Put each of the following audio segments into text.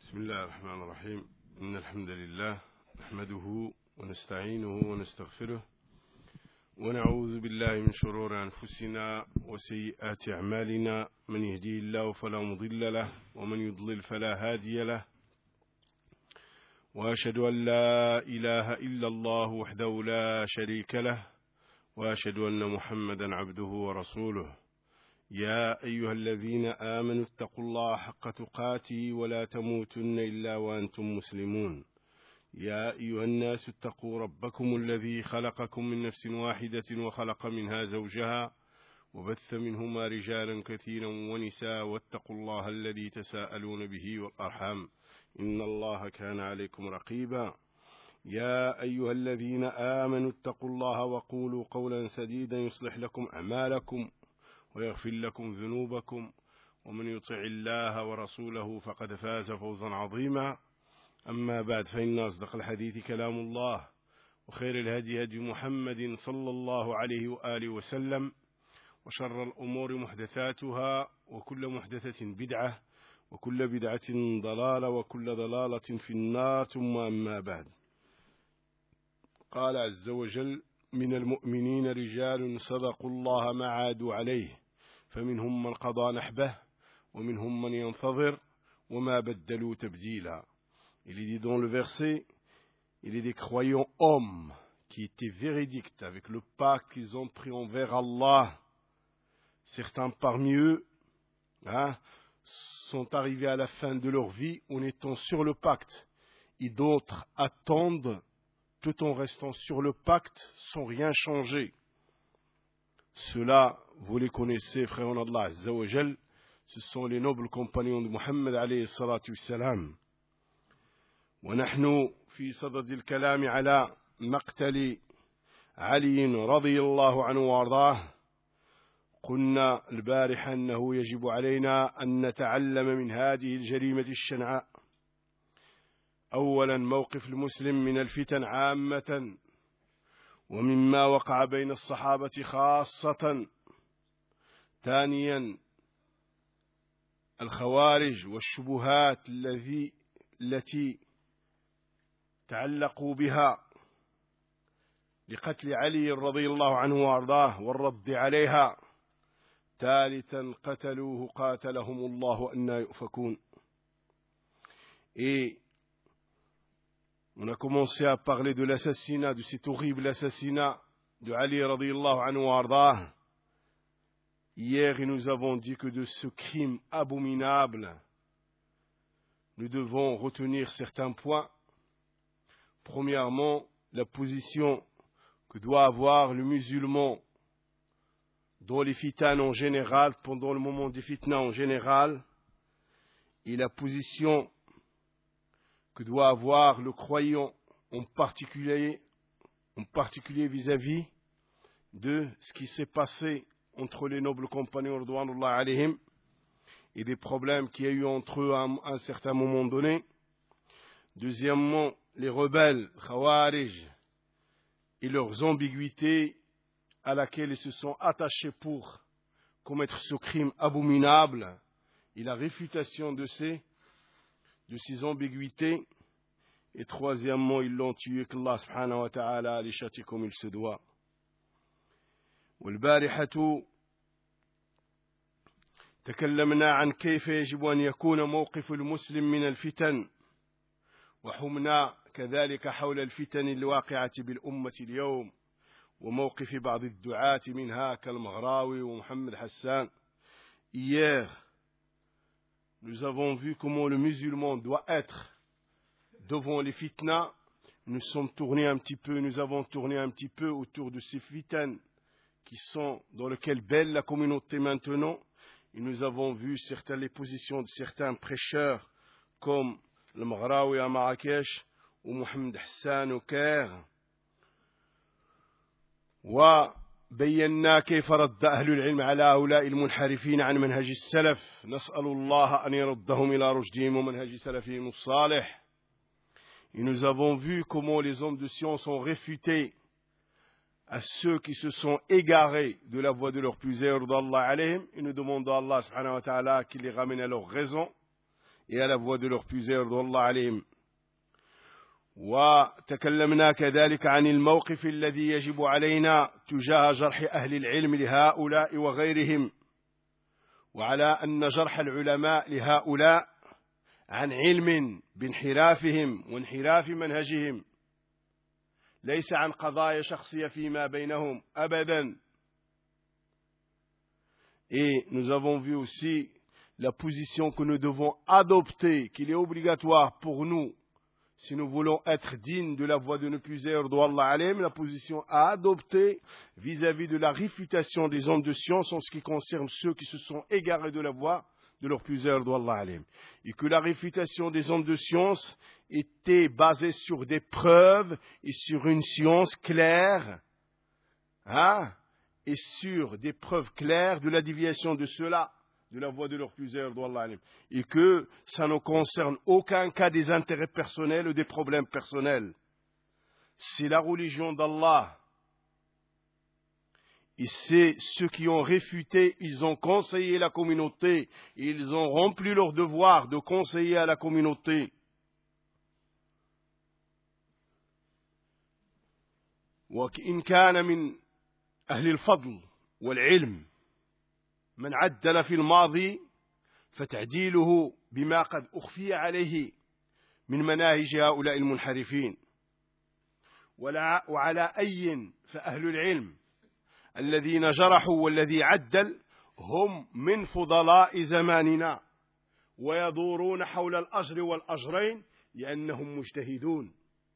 بسم الله الرحمن الرحيم. إن الحمد لله نحمده ونستعينه ونستغفره ونعوذ بالله من شرور أنفسنا وسيئات أعمالنا، من يهديه الله فلا مضل له ومن يضلل فلا هادي له، وأشهد أن لا إله إلا الله وحده لا شريك له، وأشهد أن محمدا عبده ورسوله. يا أيها الذين آمنوا اتقوا الله حق تقاته ولا تموتن إلا وأنتم مسلمون. يا أيها الناس اتقوا ربكم الذي خلقكم من نفس واحدة وخلق منها زوجها وبث منهما رجالا كثيرا ونساء، واتقوا الله الذي تساءلون به والأرحام إن الله كان عليكم رقيبا. يا أيها الذين آمنوا اتقوا الله وقولوا قولا سديدا يصلح لكم أعمالكم ويغفر لكم ذنوبكم، ومن يطع الله ورسوله فقد فاز فوزا عظيما. أما بعد، فإن أصدق الحديث كلام الله، وخير الهدي هدي محمد صلى الله عليه وآله وسلم، وشر الأمور محدثاتها، وكل محدثة بدعة، وكل بدعة ضلالة، وكل ضلالة في النار. ثم أما بعد، قال عز وجل: من المؤمنين رجال صدقوا الله ما عادوا عليه، فمنهم من قضى نحبه ومنهم من ينتظر وما بدلوا تبديلا. Il est dit dans le verset, il est des croyants hommes qui étaient véridiques avec le pacte qu'ils ont pris envers Allah. Certains parmi eux sont arrivés à la fin de leur vie en étant sur le pacte, et d'autres attendent tout en restant sur le pacte sans rien changer. Ceux-là, vous les connaissez, frères d'Allah Azza wa Jal, ce sont les nobles compagnons de Muhammad alayhi salatu wassalam. ونحن في صدد الكلام على مقتل علي رضي الله عنه وارضاه. قلنا البارحة أنه يجب علينا أن نتعلم من هذه الجريمة الشنعاء أولا موقف المسلم من الفتن عامة، ومما وقع بين الصحابة خاصة. ثانيا الخوارج والشبهات التي تعلقوا بها لقتل علي رضي الله عنه وارضاه والرد عليها. ثالثا قتلوه قاتلهم الله أن يؤفكون. Et on a commencé à parler de l'assassinat, de cet horrible assassinat de Ali radiyallahu anhu wa ardah. Hier, nous avons dit que de ce crime abominable, nous devons retenir certains points. Premièrement, la position que doit avoir le musulman dans les fitans en général, pendant le moment des fitnas en général, et la position que doit avoir le croyant en particulier vis-à-vis de ce qui s'est passé entre les nobles compagnons radouanullah alayhim et des problèmes qu'il y a eu entre eux à un certain moment donné. Deuxièmement, les rebelles Khawarij et leurs ambiguïtés à laquelle ils se sont attachés pour commettre ce crime abominable et la réfutation de ces ambiguïtés. Et troisièmement, ils l'ont tué, qu'Allah subhanahu wa ta'ala les châtie comme il se doit. والبارحة تكلمنا عن كيف يجب أن يكون موقف المسلم من الفتن، وحمنا كذلك حول الفتن الواقعة بالأمة اليوم وموقف بعض الدعاة منها كالمغراوي ومحمد حسان. Hier, nous avons vu comment le musulman doit être devant les fitnas. Nous avons tourné un petit peu autour de ces fitans qui sont dans lesquels baigne la communauté maintenant. Et nous avons vu les positions de certains prêcheurs comme le Maghraoui à Marrakech ou Mohamed Hassan au Caire. وبينا كيف رد أهل العلم على هؤلاء المنحرفين عن منهج السلف. نسأل الله أن يردهم إلى رشدهم ومنهج سلفهم الصالح. Et nous avons vu comment les hommes de science ont réfuté à ceux qui se sont égarés de la voie de leur plusieurs d'Allah alayhim, et nous demandons à Allah subhanahu wa ta'ala qu'il les ramène à leur raison et à la voix de leurs plusieurs رضوان عليهم. وتكلمنا كذلك عن الموقف الذي يجب علينا تجاه جرح أهل العلم لهؤلاء وغيرهم، وعلى أن جرح العلماء لهؤلاء عن علم بانحرافهم وانحراف منهجهم، ليس عن قضايا شخصية فيما بينهم أبدا. Et nous avons vu aussi la position que nous devons adopter, qu'il est obligatoire pour nous, si nous voulons être dignes de la voix de nos plusieurs d'Allah alayhim, la position à adopter vis-à-vis de la réfutation des hommes de science en ce qui concerne ceux qui se sont égarés de la voix de leurs plusieurs d'Allah alayhim. Et que la réfutation des hommes de science était basée sur des preuves et sur une science claire, et sur des preuves claires de la déviation de ceux-là, de la voix de leurs plusieurs d'Allah alayhim, et que ça ne concerne aucun cas des intérêts personnels ou des problèmes personnels. C'est la religion d'Allah. Et c'est ceux qui ont réfuté, ils ont conseillé la communauté, et ils ont rempli leur devoir de conseiller à la communauté. وإن كان من أهل الفضل والعلم من عدل في الماضي فتعديله بما قد أخفي عليه من مناهج هؤلاء المنحرفين، وعلى أي فأهل العلم الذين جرحوا والذي عدل هم من فضلاء زماننا ويدورون حول الأجر والأجرين لأنهم مجتهدون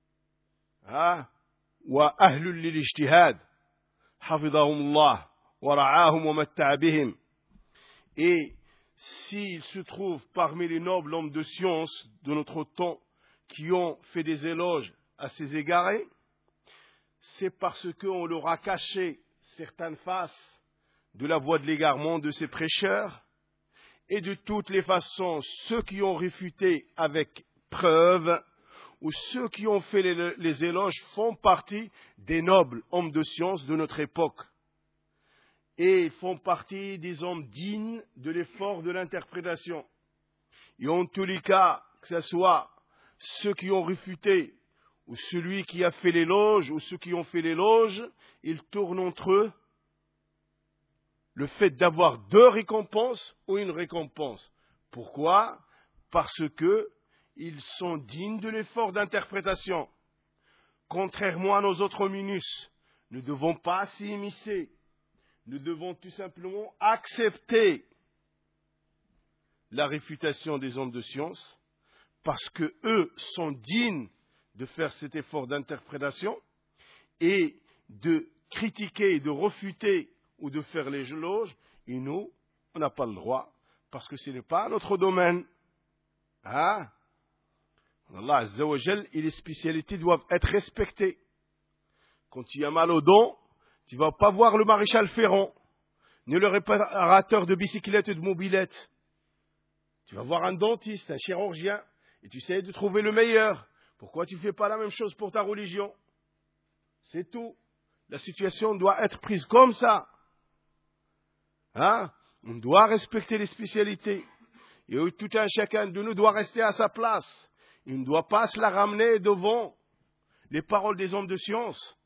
وأهل للاجتهاد حفظهم الله ورعاهم ومتع بهم. Et s'il se trouve parmi les nobles hommes de science de notre temps qui ont fait des éloges à ces égarés, c'est parce qu'on leur a caché certaines faces de la voie de l'égarement de ces prêcheurs, et de toutes les façons, ceux qui ont réfuté avec preuve ou ceux qui ont fait les éloges font partie des nobles hommes de science de notre époque et font partie des hommes dignes de l'effort de l'interprétation. Et en tous les cas, que ce soit ceux qui ont réfuté ou celui qui a fait l'éloge ou ceux qui ont fait l'éloge, ils tournent entre eux le fait d'avoir deux récompenses ou une récompense. Pourquoi? Parce que ils sont dignes de l'effort d'interprétation. Contrairement à nos autres minus, nous ne devons pas s'y immiscer. Nous devons tout simplement accepter la réfutation des hommes de science parce que eux sont dignes de faire cet effort d'interprétation et de critiquer, de refuter ou de faire les éloges. Et nous, on n'a pas le droit parce que ce n'est pas notre domaine. Allah Azza wa Jal et les spécialités doivent être respectées. Quand tu as mal au dos, tu ne vas pas voir le maréchal Ferrand, ni le réparateur de bicyclettes et de mobilettes. Tu vas voir un dentiste, un chirurgien, et tu essaies de trouver le meilleur. Pourquoi tu ne fais pas la même chose pour ta religion? C'est tout. La situation doit être prise comme ça. On doit respecter les spécialités. Et tout un chacun de nous doit rester à sa place. Il ne doit pas se la ramener devant les paroles des hommes de science.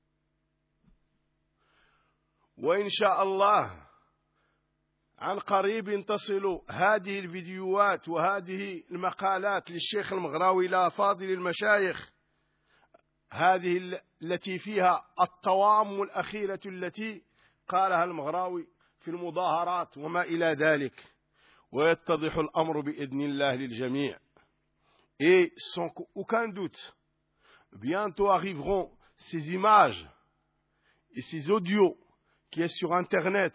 وإن شاء الله عن قريب تصل هذه الفيديوهات وهذه المقالات للشيخ المغراوي إلى فاضل المشايخ، هذه التي فيها الطوام الأخيرة التي قالها المغراوي في المظاهرات وما إلى ذلك، ويتضح الأمر بإذن الله للجميع. Et sans aucun doute, bientôt arriveront ces images et ces audios qui est sur Internet,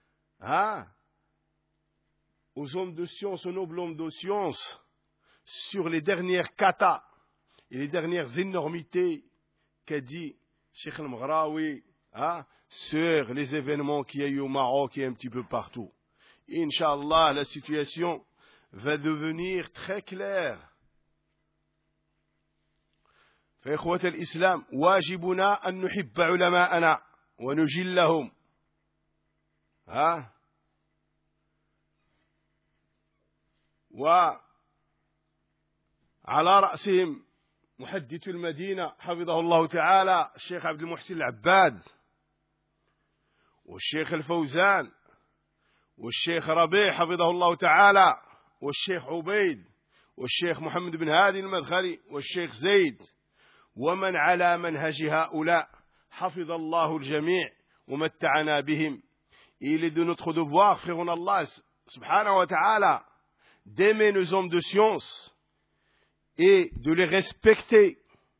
aux hommes de science, aux nobles hommes de science, sur les dernières katas et les dernières énormités qu'a dit Cheikh al-Maghraoui sur les événements qu'il y a eu au Maroc et un petit peu partout. Et Inch'Allah, la situation va devenir très claire. فإخوة الإسلام واجبنا أن نحب علماءنا ونجلهم على رأسهم محدث المدينة حفظه الله تعالى الشيخ عبد المحسن العباد، والشيخ الفوزان، والشيخ ربيع حفظه الله تعالى، والشيخ عبيد، والشيخ محمد بن هادي المدخلي، والشيخ زيد، ومن على منهج هؤلاء حفظ الله الجميع ومتعنا بهم. Il est de notre devoir, frère en Allah subhanahu wa ta'ala, d'aimer nos hommes de science et de les respecter,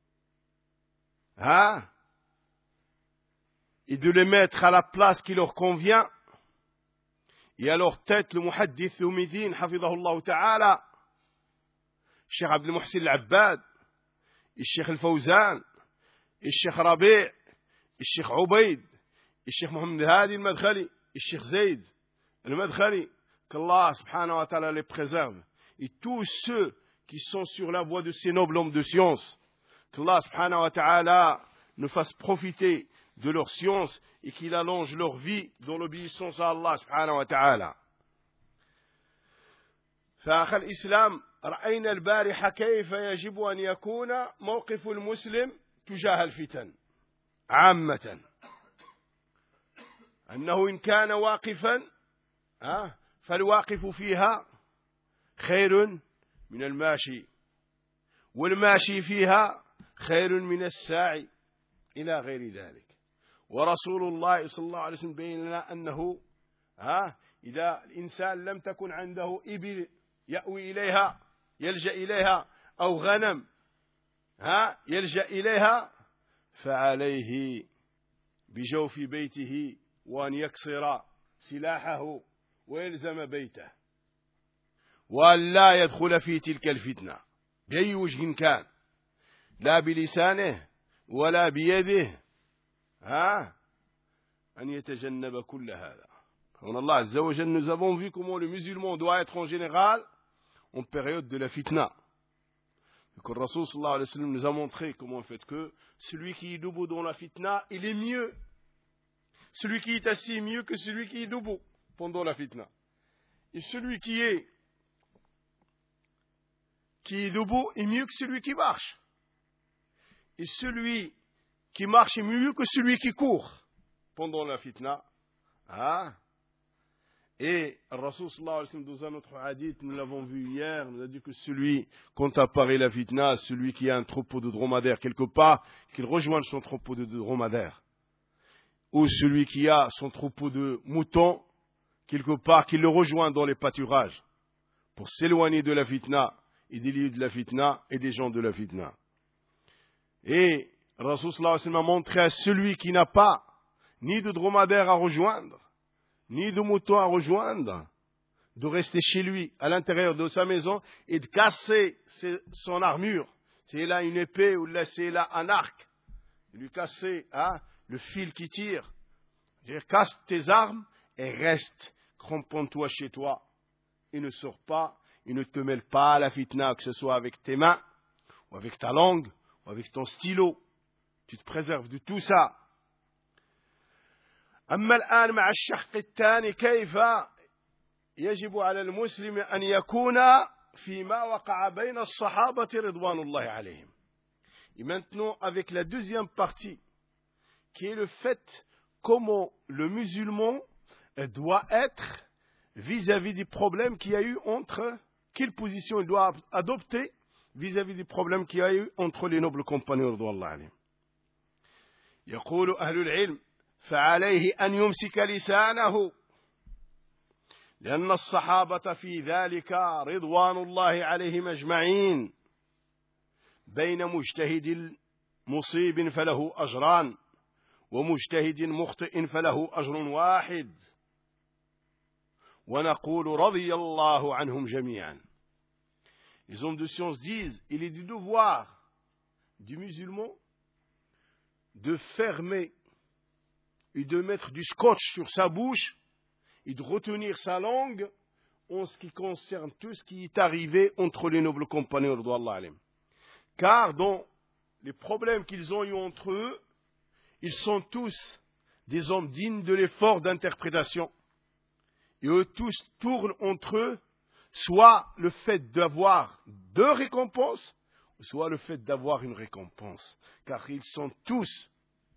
hein, et de les mettre à la place qui leur convient. Et à leur tête, le muhaddith Umidin, hafidahullah ta'ala, Cheikh Abdel Muhsin al-Abbad, et Cheikh al-Fawzan, et Cheikh Rabi', et Cheikh Ubaid, et Cheikh Mohamed Hadi al-Madkhali, et Cheikh Zayd al-Madkhali, qu'Allah subhanahu wa ta'ala les préserve. Et tous ceux qui sont sur la voie de ces nobles hommes de science, qu'Allah subhanahu wa ta'ala nous fasse profiter de leur science et qu'il allonge leur vie dans l'obéissance à Allah subhanahu wa ta'ala. فأخ الإسلام رأينا البارحة كيف يجب أن يكون موقف المسلم تجاه الفتن عامة، أنه إن كان واقفا فالواقف فيها خير من الماشي، والماشي فيها خير من الساعي إلى غير ذلك. ورسول الله صلى الله عليه وسلم بين لنا أنه إذا الإنسان لم تكن عنده إبل يأوي إليها يلجأ إليها أو غنم يلجأ إليها فعليه بجوف بيته وأن يكسر سلاحه ويلزم بيته وأن لا يدخل في تلك الفتنة بأي وجه كان، لا بلسانه ولا بيده، أن يتجنب كل هذا. En Allah Azza wa Jalla, nous avons vu comment le musulman doit être en général en période de la fitna. Donc, le Rasul sallallahu alayhi wa sallam nous a montré comment en fait que celui qui est debout dans la fitna, il est mieux. Celui qui est assis est mieux que celui qui est debout pendant la fitna. Et celui qui est debout est mieux que celui qui marche. Et celui qui marche est mieux que celui qui court pendant la fitna. Et Rasul sallallahu alayhi wa sallam dans un autre hadith, nous l'avons vu hier, nous a dit que celui, quand apparaît la fitna, celui qui a un troupeau de dromadaires quelque part, qu'il rejoigne son troupeau de dromadaires. Ou celui qui a son troupeau de moutons quelque part, qu'il le rejoigne dans les pâturages pour s'éloigner de la fitna et des lieux de la fitna et des gens de la fitna. Et Rasul sallallahu alayhi wa sallam a montré à celui qui n'a pas ni de dromadaire à rejoindre, ni de moutons à rejoindre, de rester chez lui, à l'intérieur de sa maison, et de casser son armure. Si il a une épée ou s'il il a un arc, de lui casser le fil qui tire. C'est-à-dire, casse tes armes et reste, cramponne-toi chez toi. Et ne sors pas, et ne te mêle pas à la fitna, que ce soit avec tes mains, ou avec ta langue, ou avec ton stylo. Tu te préserves de tout ça. أما الآن مع الشق الثاني كيف يجب على المسلم أن يكون فيما وقع بين الصحابة رضوان الله عليهم. Et maintenant avec la deuxième partie qui est le fait comment le musulman doit être vis-à-vis des problèmes qu'il y a eu entre, quelle position il doit adopter vis-à-vis des problèmes qu'il y a eu entre les nobles compagnons رضوان الله عليهم. يقول أهل العلم فعليه أن يمسك لسانه لأن الصحابة في ذلك رضوان الله عليهم أجمعين بين مجتهد مصيب فله أجران ومجتهد مخطئ فله أجر واحد ونقول رضي الله عنهم جميعا. Les hommes de science disent il est du devoir du musulman de fermer et de mettre du scotch sur sa bouche et de retenir sa langue en ce qui concerne tout ce qui est arrivé entre les nobles compagnons radouallahu alayhim. Car dans les problèmes qu'ils ont eu entre eux, ils sont tous des hommes dignes de l'effort d'interprétation. Et eux tous tournent entre eux soit le fait d'avoir deux récompenses, soit le fait d'avoir une récompense. Car ils sont tous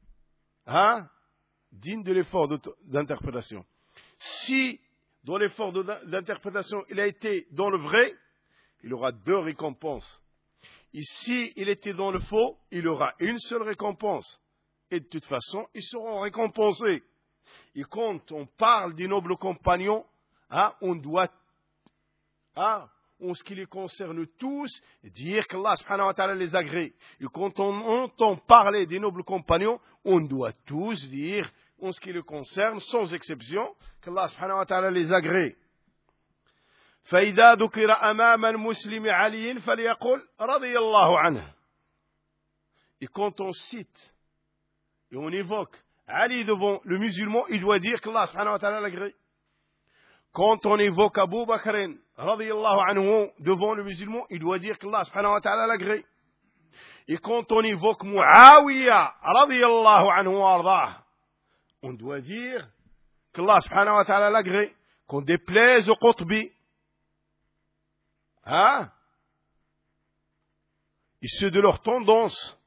dignes de l'effort d'interprétation. Si dans l'effort d'interprétation il a été dans le vrai, il aura 2 récompenses. Et si il était dans le faux, il aura une seule récompense. Et de toute façon, ils seront récompensés. Et quand on parle des nobles compagnons, on doit, en ce qui les concerne tous, dire qu'Allah subhanahu wa ta'ala les agrée. Et quand on entend parler des nobles compagnons, on doit tous dire, en ce qui les concerne, sans exception, qu'Allah subhanahu wa ta'ala les agrée. فإذا ذكر أمام المسلم علي فليقل رضي الله عنه. Et quand on cite et on évoque Ali devant le musulman, il doit dire qu'Allah subhanahu wa ta'ala l'agrée. Quand on évoque Abu Bakr radiyallahu anhu devant le musulman, il doit dire qu'Allah subhanahu wa ta'ala l'agrée. Et quand on évoque Muawiya radiyallahu anhu wardah, on doit dire qu'Allah subhanahu wa ta'ala l'agrée. Qu'on déplaise au Qutbi, et ceux de leur tendance,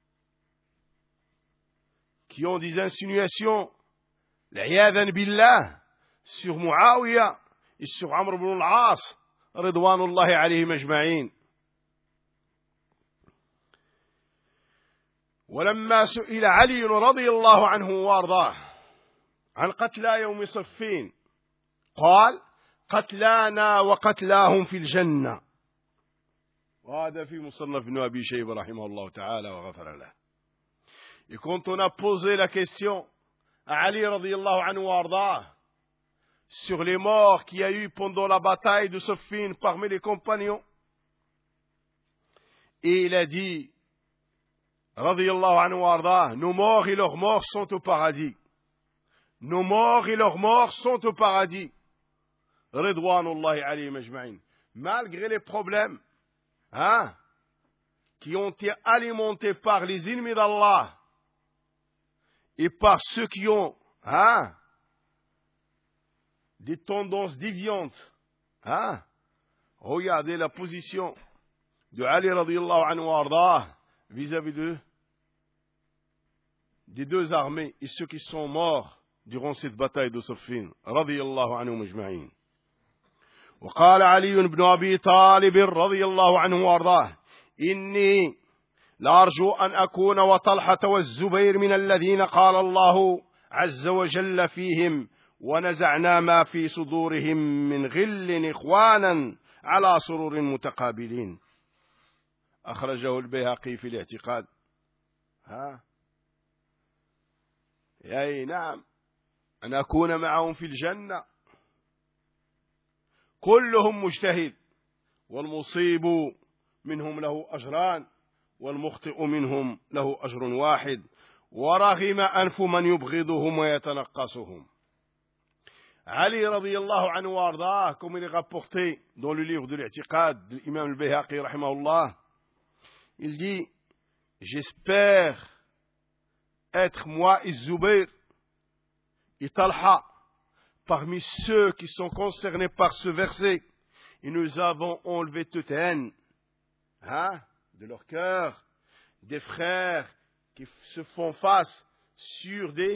qui ont des insinuations, l'iyadhan billah, sur Muawiya et sur Amr ibn al-As, ridwanullahi alayhim ajma'in. ولما سئل علي رضي الله عنه وارضاه عن قتلى يوم صفين قال قتلانا وقتلاهم في الجنة. وهذا في مصنف ابن أبي شيبة رحمه الله تعالى وغفر له. Et quand on a posé la question à Ali radiyallahu anhu wardah sur les morts qu'il y a eu pendant la bataille de Siffin parmi les compagnons, et il a dit radiyallahu anhu wardah, nos morts et leurs morts sont au paradis. Nos morts et leurs morts sont au paradis. Ridwanullahi alayhim ajma'in. Malgré les problèmes qui ont été alimentés par les ennemis d'Allah et par ceux qui ont des tendances déviantes, regardez la position de Ali radiyallahu anhu wardah vis-à-vis des 2 armées et ceux qui sont morts durant cette bataille de Siffin radiyallahu anhu majma'in. وقال علي بن أبي طالب رضي الله عنه وارضاه إني لأرجو أن أكون وطلحة والزبير من الذين قال الله عز وجل فيهم ونزعنا ما في صدورهم من غل إخوانا على سرور متقابلين. أخرجه البيهقي في الاعتقاد. أي نعم، أن أكون معهم في الجنة كلهم مجتهد والمصيب منهم له أجران والمخطئ منهم له أجر واحد ورغم أنف من يبغضهم ويتنقصهم. Ali radiyallahu anhu wardah, comme il est rapporté dans le livre de l'I'tiqad de l'imam al-Bayhaqi rahimahullah, il dit: j'espère être moi et Zubayr et Talha parmi ceux qui sont concernés par ce verset, et nous avons enlevé toute haine de leur cœur, des frères qui se font face sur des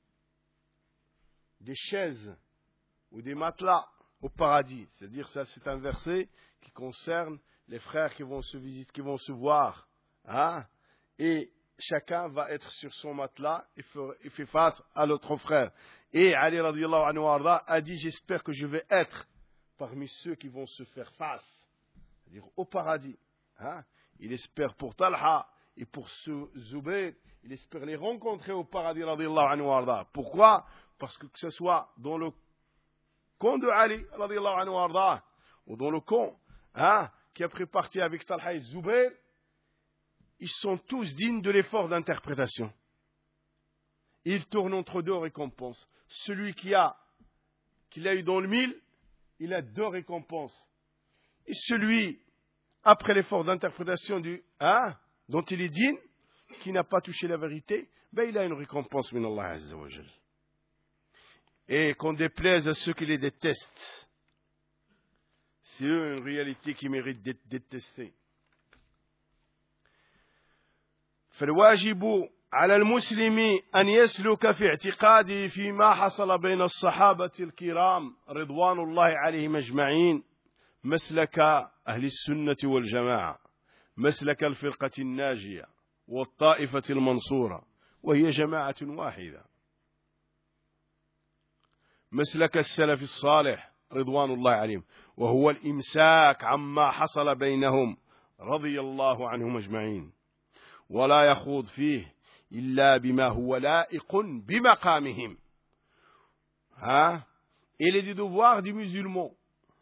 chaises ou des matelas au paradis. C'est-à-dire, ça c'est un verset qui concerne les frères qui vont se visiter, qui vont se voir, et chacun va être sur son matelas et fait face à l'autre frère. Et Ali radiyallahu anhu warda a dit: j'espère que je vais être parmi ceux qui vont se faire face, c'est-à-dire au paradis. Il espère pour Talha et pour Zubayr, il espère les rencontrer au paradis radiyallahu anhu warda. Pourquoi? Parce que ce soit dans le camp de Ali radiyallahu anhu warda ou dans le camp qui a pris parti avec Talha et Zubayr, ils sont tous dignes de l'effort d'interprétation. Ils tournent entre 2 récompenses. Celui qui l'a eu dans le 1000, il a 2 récompenses. Et celui, après l'effort d'interprétation dont il est digne, qui n'a pas touché la vérité, il a une récompense min Allah azza wa jal. Et qu'on déplaise à ceux qui les détestent, c'est eux une réalité qui mérite d'être détestée. فالواجب على المسلم أن يسلك في اعتقاده فيما حصل بين الصحابة الكرام رضوان الله عليهم أجمعين مسلك أهل السنة والجماعة، مسلك الفرقة الناجية والطائفة المنصورة، وهي جماعة واحدة، مسلك السلف الصالح رضوان الله عليهم، وهو الإمساك عما حصل بينهم رضي الله عنهم أجمعين، ولا يخوض فيه إلا بما هو لائق بمقامهم. Il est du devoir du musulman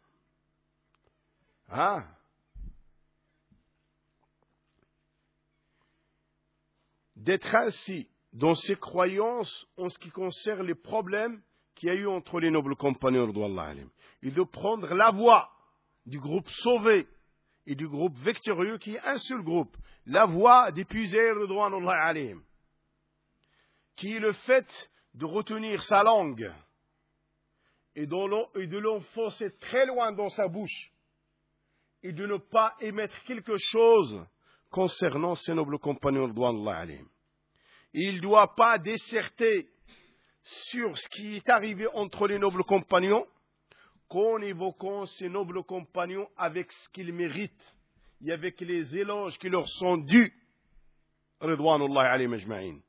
d'être ainsi dans ses croyances en ce qui concerne les problèmes qu'il y a eu entre les nobles compagnons et de prendre la voie du groupe sauvé et du groupe victorieux qui est un seul groupe, la voie d'épuiser Ridwanullah alayhim, qui est le fait de retenir sa langue et de l'enfoncer très loin dans sa bouche et de ne pas émettre quelque chose concernant ses nobles compagnons Ridwanullah alayhim. Il ne doit pas disserter sur ce qui est arrivé entre les nobles compagnons qu'en évoquant ces nobles compagnons avec ce qu'ils méritent et avec les éloges qui leur sont dus. Ridwanullah alayhim ajma'in.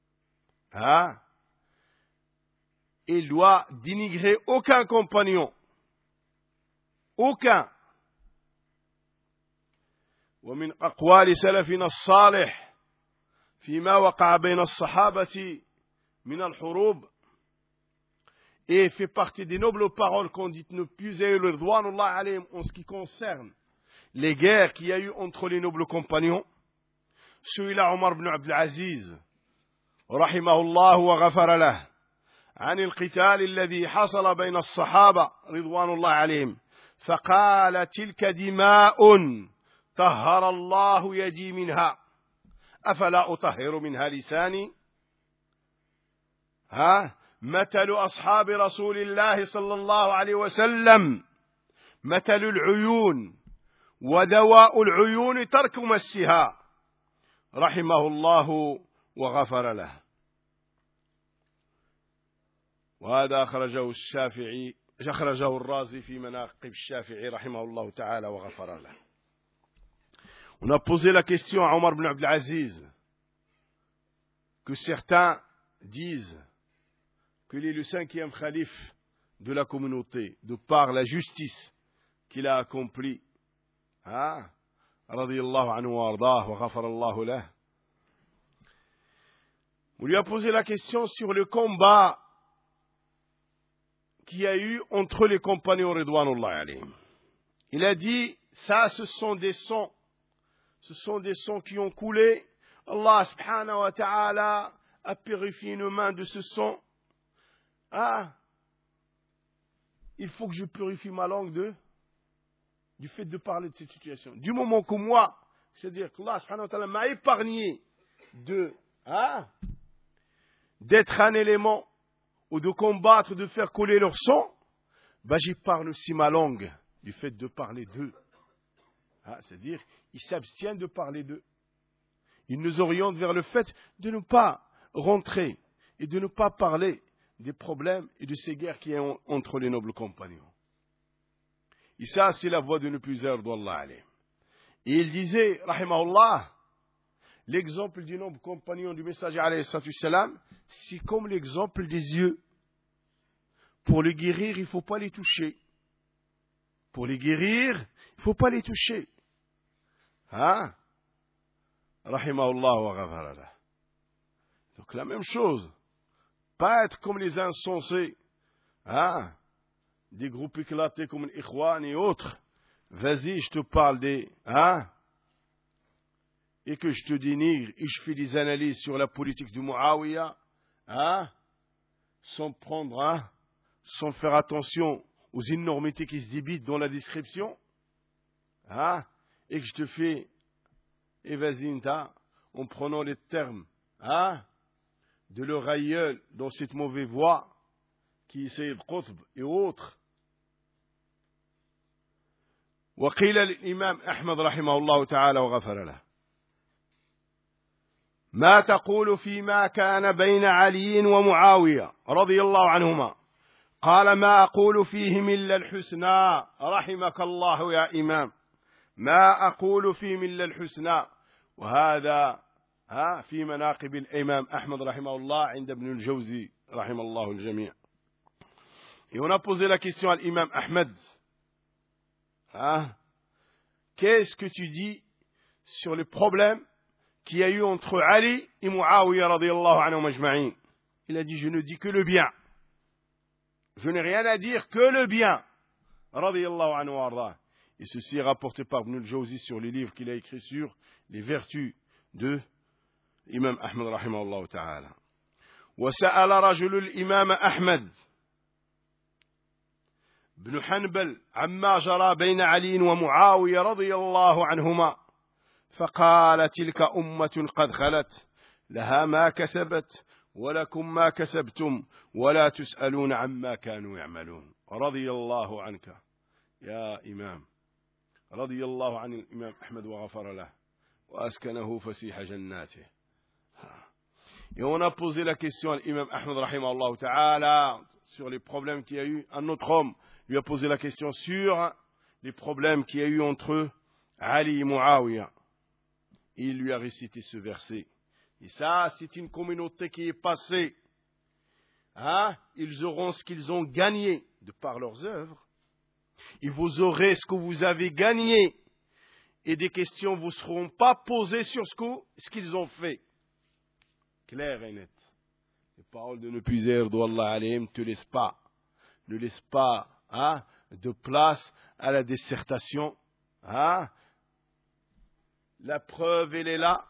Il doit dénigrer aucun compagnon. Aucun. ومن أقوال سلفنا الصالح فيما وقع بين الصحابة من الحروب, et fait partie des nobles paroles qu'on dit ne plus le Ridwanullah alayhim en ce qui concerne les guerres qu'il y a eu entre les nobles compagnons. سئل عمر بن عبد العزيز رحمه الله وغفر له عن القتال الذي حصل بين الصحابة رضوان الله عليهم فقال تلك دماء طهر الله يدي منها أفلا أطهر منها لساني. مثل أصحاب رسول الله صلى الله عليه وسلم مثل العيون ودواء العيون ترك مسها رحمه الله وغفر له. وهذا أخرجه الرازي في مناقب الشافعي رحمه الله تعالى وغفر له. On a posé la question à Omar ibn Abdel Aziz que certains disent qu'il est le 5e calife de la communauté de par la justice qu'il a accomplie. Radiyallahu anhu wa ardah wa ghafarallahu lah. On lui a posé la question sur le combat qu'il y a eu entre les compagnons Ridwanullah alayhim. Il a dit, ça ce sont des sangs qui ont coulé. Allah subhanahu wa ta'ala a purifié nos mains de ce sang. Il faut que je purifie ma langue du fait de parler de cette situation. Du moment que moi, c'est-à-dire que Allah subhanahu wa ta'ala m'a épargné d'être un élément ou de combattre, de faire couler leur sang, j'épargne aussi ma langue du fait de parler d'eux. C'est-à-dire, ils s'abstiennent de parler d'eux. Ils nous orientent vers le fait de ne pas rentrer et de ne pas parler des problèmes et de ces guerres qui sont entre les nobles compagnons. Et ça, c'est la voie de ne plus errer d'Allah alayhi. Et il disait, rahimahullah, l'exemple du noble compagnon du messager alayhi salam, c'est comme l'exemple des yeux. Pour les guérir, il ne faut pas les toucher. Pour les guérir, il ne faut pas les toucher. Rahimahullah wa ghafara. Donc la même chose. Pas être comme les insensés. Des groupes éclatés comme l'Ikhwan et autres. Vas-y, je te parle des... et que je te dénigre et je fais des analyses sur la politique de Muawiyah, sans prendre, sans faire attention aux énormités qui se débitent dans la description, et que je te fais évasinta en prenant les termes de leur aïeul dans cette mauvaise voie qui est Sayyid Qutb et autres. وقيل للإمام أحمد رحمه الله تعالى وغفر له ما تقول فيما كان بين علي ومعاوية رضي الله عنهما؟ قال ما أقول فيهم إلا الحسنى. رحمك الله يا إمام. ما أقول فيهم إلا الحسنى. وهذا في مناقب الإمام أحمد رحمه الله عند ابن الجوزي رحمه الله الجميع. Et on a posé la question à l'imam Ahmed. Qu'est-ce que tu dis sur les problèmes qu'il y a eu entre Ali et Muawiyah radiyallahu anhum ajma'in? Il a dit, je ne dis que le bien. Je n'ai rien à dire que le bien. Radiyallahu anhu arda. Et ceci est rapporté par Ibn al-Jawzi sur les livres qu'il a écrits sur les vertus de l'imam Ahmed rahimahullah ta'ala. وسأل رجل الإمام أحمد بن حنبل عما جرى بين علي ومعاوية رضي الله عنهما فقال تلك أمة قد خلت لها ما كسبت ولكم ما كسبتم ولا تسألون عما كانوا يعملون. رضي الله عنك يا إمام. رضي الله عن الإمام أحمد وغفر له وأسكنه فسيح جناته. Et on a posé la question à l'imam Ahmed rahimahullah ta'ala sur les problèmes qu'il y a eu. Un autre homme lui a posé la question sur les problèmes qu'il y a eu entre Ali et Muawiyah. Il lui a récité ce verset. Et ça, c'est une communauté qui est passée. Ils auront ce qu'ils ont gagné de par leurs œuvres. Et vous aurez ce que vous avez gagné. Et des questions ne vous seront pas posées sur ce qu'ils ont fait. Clair et net. Les paroles de Nepuiser d'Allah alayhim ne laisse pas de place à la dissertation. La preuve, elle est là.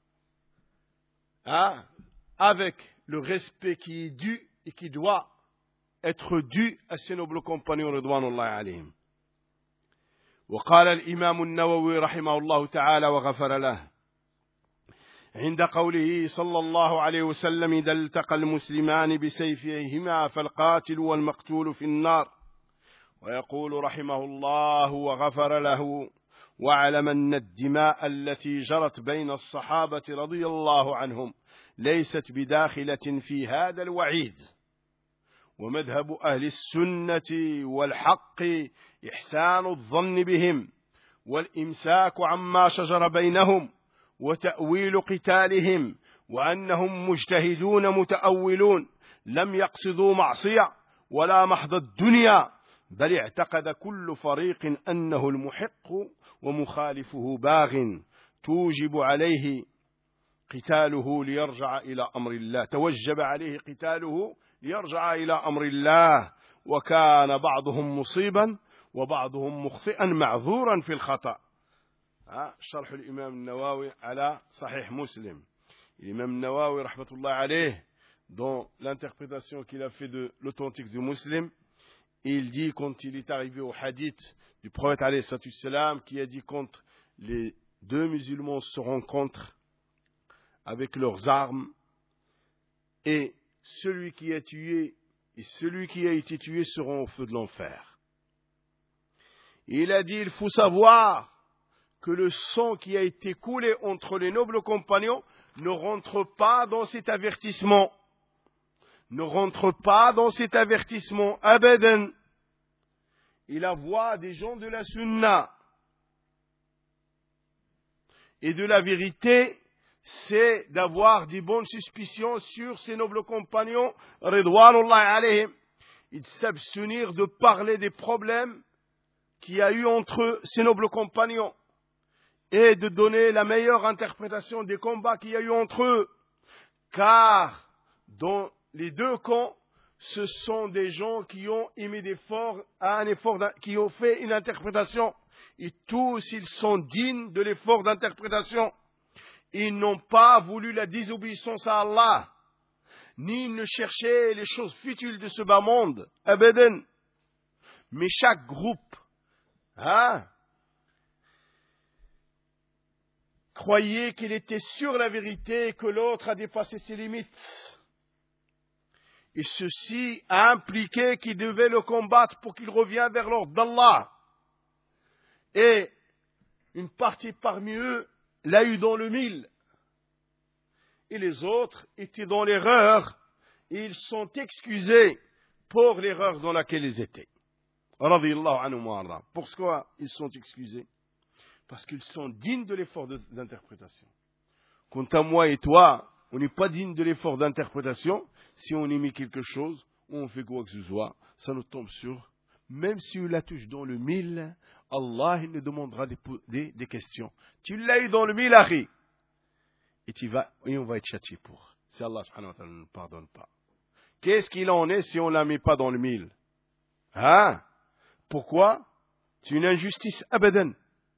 Avec le respect qui est dû et qui doit être dû à ces nobles compagnons ridwanullah alayhim. وقال الإمام النووي رحمه الله تعالى وغفر له عند قوله صلى الله عليه وسلم إذا التقى المسلمان بسيفيهما فالقاتل والمقتول في النار. ويقول رحمه الله وغفر له واعلم أن الدماء التي جرت بين الصحابة رضي الله عنهم ليست بداخلة في هذا الوعيد. ومذهب أهل السنة والحق إحسان الظن بهم والإمساك عما شجر بينهم وتأويل قتالهم وأنهم مجتهدون متأولون لم يقصدوا معصية ولا محض الدنيا بل اعتقد كل فريق أنه المحق ومخالفه باغ توجب عليه قتاله ليرجع إلى أمر الله توجب عليه قتاله ليرجع إلى أمر الله وكان بعضهم مصيبا وبعضهم مخطئا معذورا في الخطأ. شرح الإمام النووي على صحيح مسلم. L'imam Nawawi rahmatullah alayh, dans l'interprétation qu'il a fait de l'authentique du Muslim, il dit quand il est arrivé au hadith du prophète alayhi salatu salam qui a dit quand les deux musulmans se rencontrent avec leurs armes et celui qui a tué et celui qui a été tué seront au feu de l'enfer. Il a dit il faut savoir que le sang qui a été coulé entre les nobles compagnons ne rentre pas dans cet avertissement. Ne rentre pas dans cet avertissement. Abadan. Et la voix des gens de la sunna et de la vérité, c'est d'avoir des bonnes suspicions sur ces nobles compagnons, ridwanullah alayhim, et de s'abstenir de parler des problèmes qu'il y a eu entre ces nobles compagnons et de donner la meilleure interprétation des combats qu'il y a eu entre eux. Car dans les deux camps, ce sont des gens qui ont émis qui ont fait une interprétation. Et tous, ils sont dignes de l'effort d'interprétation. Ils n'ont pas voulu la désobéissance à Allah, ni ne chercher les choses futiles de ce bas monde. Abadan. Mais chaque groupe, croyait qu'il était sur la vérité et que l'autre a dépassé ses limites. Et ceci a impliqué qu'il devait le combattre pour qu'il revienne vers l'ordre d'Allah. Et une partie parmi eux l'a eu dans le mille. et les autres étaient dans l'erreur et ils sont excusés pour l'erreur dans laquelle ils étaient. Radiyallahu anhum wa arda. Pourquoi ils sont excusés? Parce qu'ils sont dignes de l'effort d'interprétation. Quant à moi et toi, on n'est pas digne de l'effort d'interprétation. Si on émet quelque chose, ou on fait quoi que ce soit, ça nous tombe sur. Même si on la touche dans le mille, Allah il nous demandera des questions. Tu l'as eu dans le mille, Akhi. Et on va être châtié pour. Si Allah subhanahu wa ta'ala ne nous pardonne pas. Qu'est-ce qu'il en est si on ne la met pas dans le mille? Hein? Pourquoi? C'est une injustice abadan.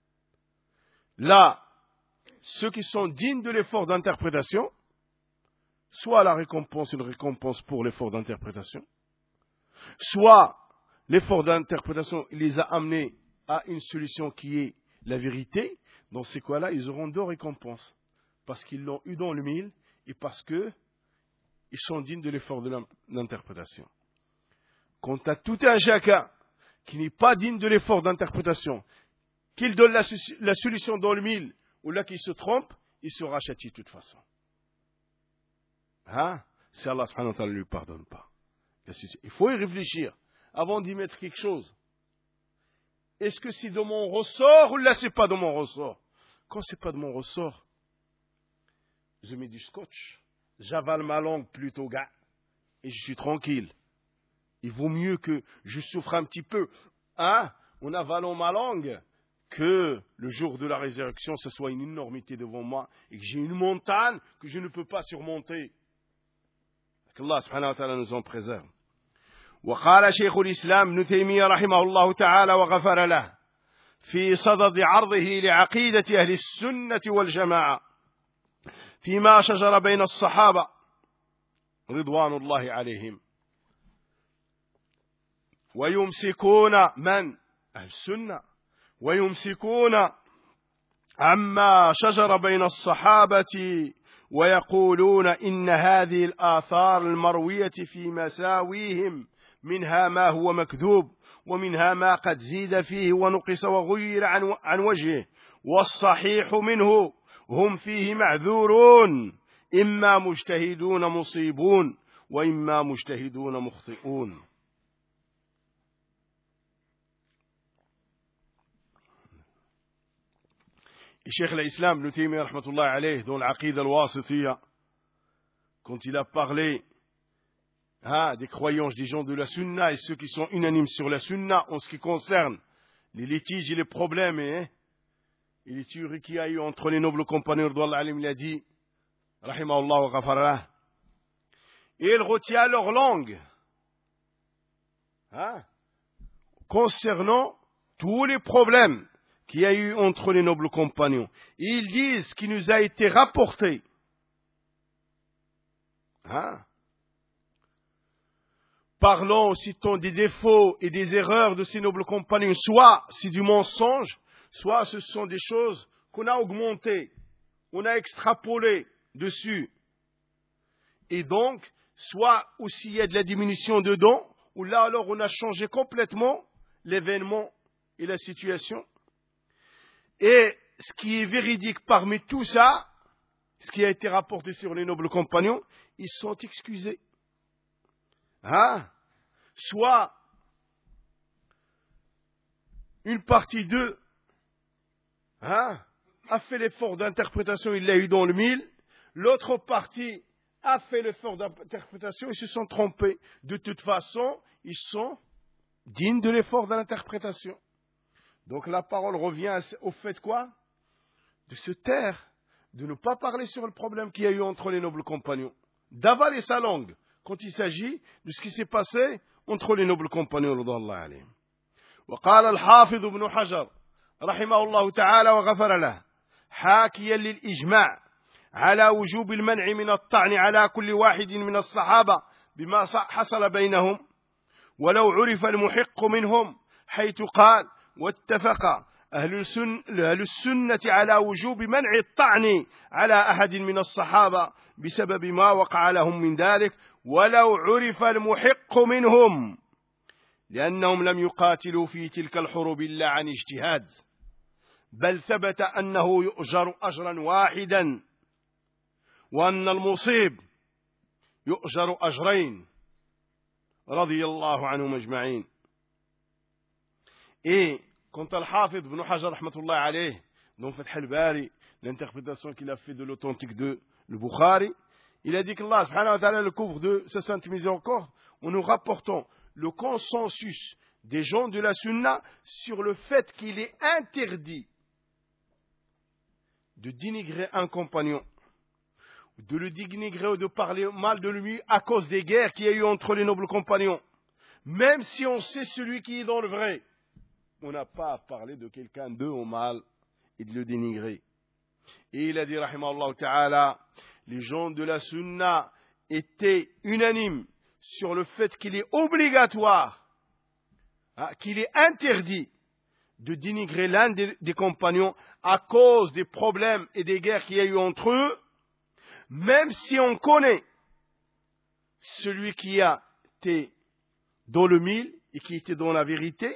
Là, ceux qui sont dignes de l'effort d'interprétation, soit la récompense, une récompense pour l'effort d'interprétation, soit l'effort d'interprétation les a amenés à une solution qui est la vérité. Dans ces cas-là, ils auront deux récompenses. Parce qu'ils l'ont eu dans le mille et parce qu'ils sont dignes de l'effort de l'interprétation. Quant à tout un chacun qui n'est pas digne de l'effort d'interprétation, qu'il donne la solution dans le mille ou là qu'il se trompe, il sera châtié de toute façon. Hein? Si Allah subhanahu wa ta'ala ne lui pardonne pas. Il faut y réfléchir avant d'y mettre quelque chose. Est-ce que c'est de mon ressort ou là c'est pas de mon ressort? Quand c'est pas de mon ressort, je mets du scotch, j'avale ma langue plutôt, gars, et je suis tranquille. Il vaut mieux que je souffre un petit peu, hein, en avalant ma langue, que le jour de la résurrection, ce soit une énormité devant moi et que j'ai une montagne que je ne peux pas surmonter. Qu'Allah subhanahu wa ta'ala nous en préserve. وقال شيخ الإسلام ابن تيمية رحمه الله تعالى وغفر له في صدد عرضه لعقيدة أهل السنة والجماعة فيما شجر بين الصحابة رضوان الله عليهم ويمسكون من أهل السنة ويمسكون عما شجر بين الصحابة ويقولون إن هذه الآثار المروية في مساويهم منها ما هو مكذوب ومنها ما قد زيد فيه ونقص وغير عن وجهه والصحيح منه هم فيه معذورون إما مجتهدون مصيبون وإما مجتهدون مخطئون. Et Cheikh l'Islam, Ibn Taymiyyah rahmatullahi alayhi, dans l'Aqida al-Wasitiyya, quand il a parlé des croyances des gens de la Sunna et ceux qui sont unanimes sur la Sunna en ce qui concerne les litiges et les problèmes et les tueries qu'il y a eu entre les nobles compagnons d'Allah, il a dit, rahimahullah wa ghafarah, et il retient leur langue concernant tous les problèmes qu'il y a eu entre les nobles compagnons. Et ils disent ce qui nous a été rapporté. Parlons, citons des défauts et des erreurs de ces nobles compagnons. Soit c'est du mensonge, soit ce sont des choses qu'on a augmentées, on a extrapolé dessus. Et donc, soit aussi il y a de la diminution dedans, ou là alors on a changé complètement l'événement et la situation. Et ce qui est véridique parmi tout ça, ce qui a été rapporté sur les nobles compagnons, ils sont excusés. Soit une partie d'eux a fait l'effort d'interprétation, il l'a eu dans le mille, l'autre partie a fait l'effort d'interprétation, ils se sont trompés. De toute façon, ils sont dignes de l'effort de l'interprétation. Donc la parole revient au fait quoi? De se taire, de ne pas parler sur le problème qu'il y a eu entre les nobles compagnons, d'avaler sa langue quand il s'agit de ce qui s'est passé entre les nobles compagnons radiyallahu anhum. وقال الحافظ ابن حجر رحمه الله تعالى وغفر له حاكيا للإجماع على وجوب المنع من الطعن على كل واحد من الصحابة بما حصل بينهم ولو عرف المحق منهم حيث قال واتفق أهل السنة على وجوب منع الطعن على أحد من الصحابة بسبب ما وقع لهم من ذلك ولو عرف المحق منهم لأنهم لم يقاتلوا في تلك الحروب إلا عن اجتهاد بل ثبت أنه يؤجر أجرا واحدا وأن المصيب يؤجر أجرين رضي الله عنهم أجمعين. Et quant à l'Hafid ibn Hajar rahmatullah alayh, dans Fath al-Bari, l'interprétation qu'il a fait de l'authentique de le Bukhari, il a dit qu'Allah subhanahu wa ta'ala le couvre de sa sainte miséricorde en nous rapportant le consensus des gens de la sunna sur le fait qu'il est interdit de dénigrer un compagnon, de le dénigrer ou de parler mal de lui à cause des guerres qu'il y a eu entre les nobles compagnons. Même si on sait celui qui est dans le vrai, on n'a pas à parler de quelqu'un d'eux au mal et de le dénigrer. Et il a dit, rahimahullah ta'ala, les gens de la sunna étaient unanimes sur le fait qu'il est obligatoire, qu'il est interdit de dénigrer l'un des compagnons à cause des problèmes et des guerres qu'il y a eu entre eux, même si on connaît celui qui a été dans le mille et qui était dans la vérité,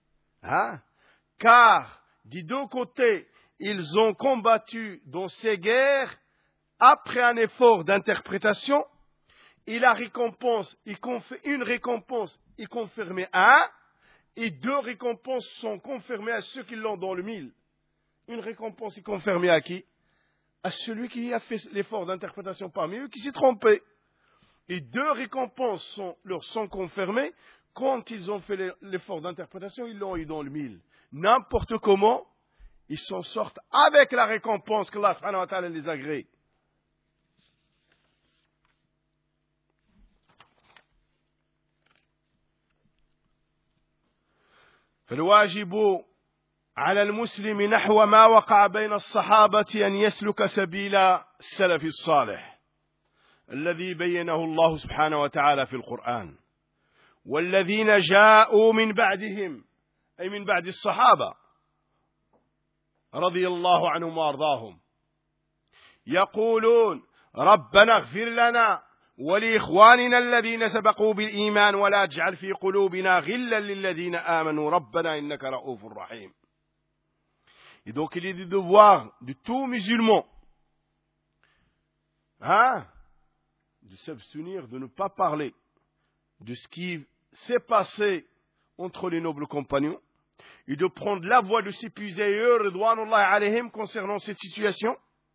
car des deux côtés, ils ont combattu dans ces guerres après un effort d'interprétation, et la récompense, une récompense est confirmée à un, et deux récompenses sont confirmées à ceux qui l'ont dans le mille. Une récompense est confirmée à qui? À celui qui a fait l'effort d'interprétation parmi eux, qui s'est trompé. Et deux récompenses leur sont confirmées quand ils ont fait l'effort d'interprétation, ils l'ont eu dans le mille. N'importe comment, ils s'en sortent avec la récompense que Allah subhanahu wa ta'ala les agrée. فالواجب على المسلم نحو ما وقع بين الصحابة أن يسلك سبيل السلف الصالح الذي بينه الله سبحانه وتعالى في القرآن والذين جاءوا من بعدهم أي من بعد الصحابة رضي الله عنهم وأرضاهم يقولون ربنا اغفر لنا ولإخواننا الذين سبقوا بالإيمان ولا تجعل في قلوبنا غلا للذين آمنوا ربنا إنك رؤوف رحيم. Et donc il est du devoir de tout musulman de s'abstenir, de ne pas parler de ce qui s'est passé entre les nobles compagnons et de prendre la voie de s'épuiser eux, ridwanullahi alayhim, concernant cette situation.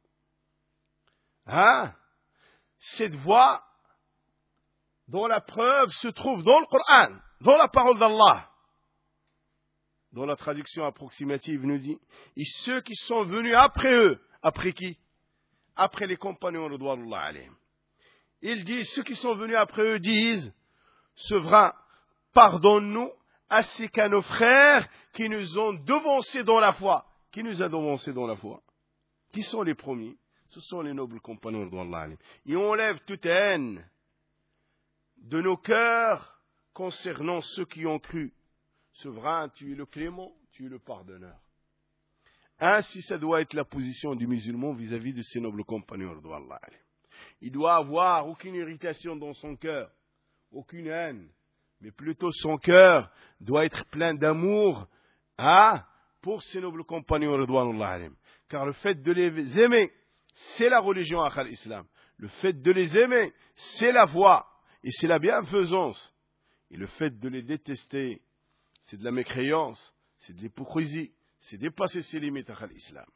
Cette voie dont la preuve se trouve dans le Coran, dans la parole d'Allah, dont la traduction approximative nous dit, et ceux qui sont venus après eux, après qui? Après les compagnons ridwanullahi alayhim. Ils disent, ceux qui sont venus après eux disent, Souverain, pardonne-nous ainsi qu'à nos frères qui nous ont devancés dans la foi. Qui nous a devancés dans la foi? Qui sont les premiers? Ce sont les nobles compagnons d'Allah. Et on enlève toute haine de nos cœurs concernant ceux qui ont cru. Souverain, tu es le clément, tu es le pardonneur. Ainsi, ça doit être la position du musulman vis-à-vis de ses nobles compagnons d'Allah. Il doit avoir aucune irritation dans son cœur, aucune haine, mais plutôt son cœur doit être plein d'amour pour ses nobles compagnons d'Allah. Car le fait de les aimer, c'est la religion akhal islam. Le fait de les aimer, c'est la voie et c'est la bienfaisance. Et le fait de les détester, c'est de la mécréance, c'est de l'hypocrisie, c'est dépasser ses limites akhal islam.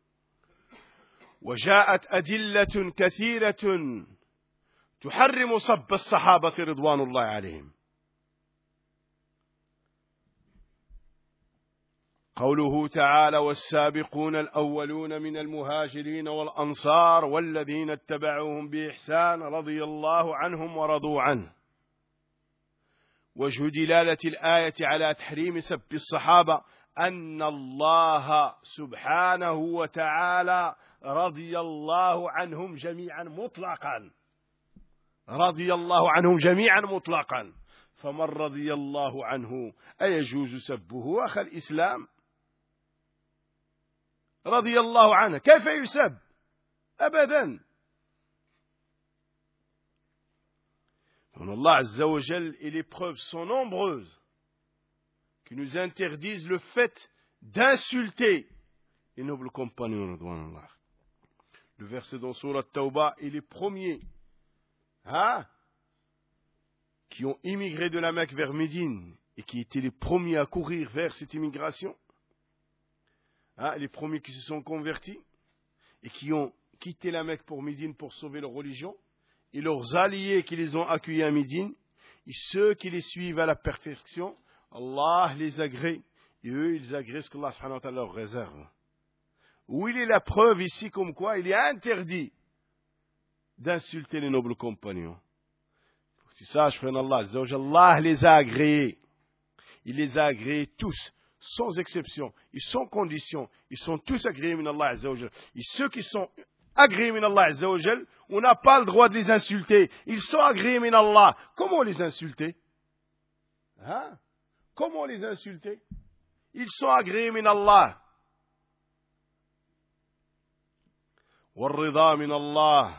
وجاءت أدلة كثيرة تحرم صب الصحابة رضوان الله عليهم. قوله تعالى والسابقون الأولون من المهاجرين والأنصار والذين اتبعوهم بإحسان رضي الله عنهم ورضوا عنه. وجه دلالة الآية على تحريم سب الصحابة أن الله سبحانه وتعالى رضي الله عنهم جميعا مطلقا. رضي الله عنهم جميعا مطلقا. فمن رضي الله عنه أيجوز سبه أخ الإسلام؟ رضي الله عنه كيف يسب؟ أبدا. Allah Azza wa Jal, et les preuves sont nombreuses qui nous interdisent le fait d'insulter les nobles compagnons. Le verset dans Sourate Tawbah, et les premiers hein, qui ont immigré de la Mecque vers Médine et qui étaient les premiers à courir vers cette immigration, hein, les premiers qui se sont convertis et qui ont quitté la Mecque pour Médine pour sauver leur religion, et leurs alliés qui les ont accueillis à Médine, et ceux qui les suivent à la perfection, Allah les agrée, et eux ils agréent ce qu'Allah subhanahu wa ta'ala leur réserve. Où il est la preuve ici comme quoi il est interdit d'insulter les nobles compagnons. Faut que tu saches, frère Allah, Allah les a agréés. Il les a agréés tous, sans exception, et sans condition. Ils sont tous agréés min Allah Azza wa Jal. Et ceux qui sont agréés min Allah Azza wa Jal, on n'a pas le droit de les insulter. Ils sont agréés min Allah. Comment les insulter? Hein? Comment les insulter? Ils sont agréés min Allah. والرضا من الله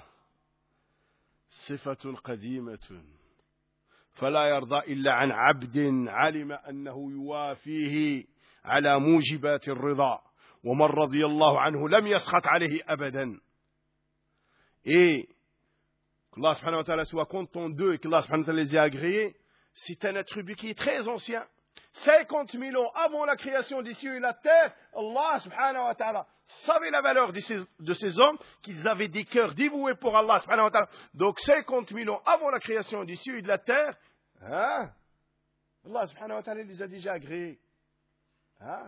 صفة قديمة فلا يرضى إلا عن عبد علم أنه يوافيه على موجبات الرضا ومن رضي الله عنه لم يسخط عليه أبدا. Et qu'Allah subhanahu wa ta'ala soit content d'eux et qu'Allah subhanahu wa ta'ala les ait agréés, c'est un attribut qui est très ancien. 50 000 ans avant la création des cieux et de la terre, Allah subhanahu wa ta'ala savait la valeur de ces hommes, qu'ils avaient des cœurs dévoués pour Allah subhanahu wa ta'ala. Donc 50 000 ans avant la création des cieux et de la terre, hein, Allah subhanahu wa ta'ala les a déjà agréés. Hein?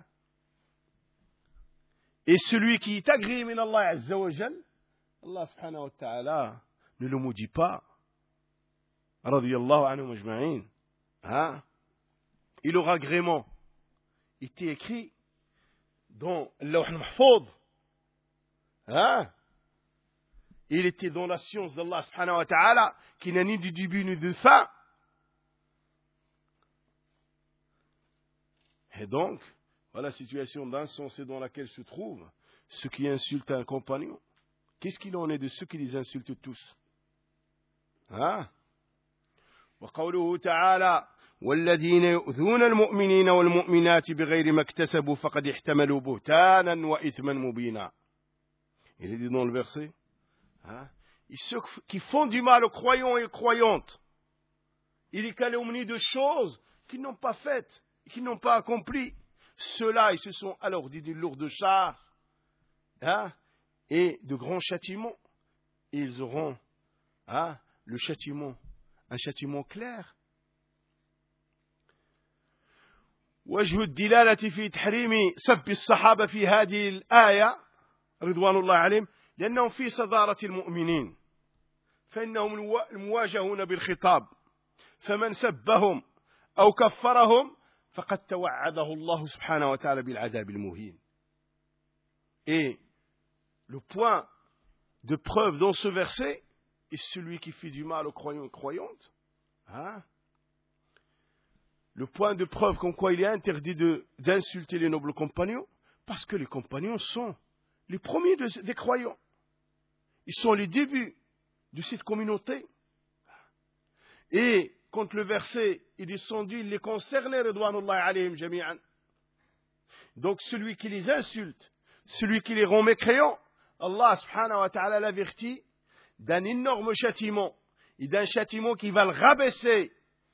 Et celui qui est agréé min Allah azza wa jal, Allah subhanahu wa ta'ala ne le maudit pas. Radiyallahu anhum ajma'in. Hein? Et leur agrément était écrit dans Lawh al-Mahfouz. Hein? Il était dans la science d'Allah subhanahu wa ta'ala qui n'a ni de début ni de fin. Et donc, voilà la situation d'insensé dans laquelle se trouvent ceux qui insultent un compagnon. Qu'est-ce qu'il en est de ceux qui les insultent tous? Hein? وقوله تعالى والذين يؤذون المؤمنين والمؤمنات بغير ما اكتسبوا فقد احتملوا بهتانا وإثما مبينا. Il est dit dans le verset, hein, et ceux qui font du mal aux croyants et aux croyantes, ils les calomnient de choses qu'ils n'ont pas faites, qu'ils n'ont pas accomplies. Ceux-là, ils se sont alors dit des lourdes charges, hein, et de grands châtiments. Et ils auront hein, le châtiment, un châtiment clair. وجه الدلالة في تحريم سب الصحابة في هذه الآية رضوان الله عليهم لأنهم في صدارة المؤمنين فإنهم المواجهون بالخطاب فمن سبهم أو كفرهم فقد توعده الله سبحانه وتعالى بالعذاب المهين. Et le point de preuve dans ce verset est celui qui fait du mal aux croyants et croyantes. Hein? Le point de preuve comme quoi il est interdit d'insulter les nobles compagnons, parce que les compagnons sont les premiers des croyants. Ils sont les débuts de cette communauté. Et quand le verset est descendu, il les concernait, ridwanullahi alayhim jami'an. Donc celui qui les insulte, celui qui les rend mécréants, Allah subhanahu wa ta'ala l'avertit d'un énorme châtiment, et d'un châtiment qui va le rabaisser.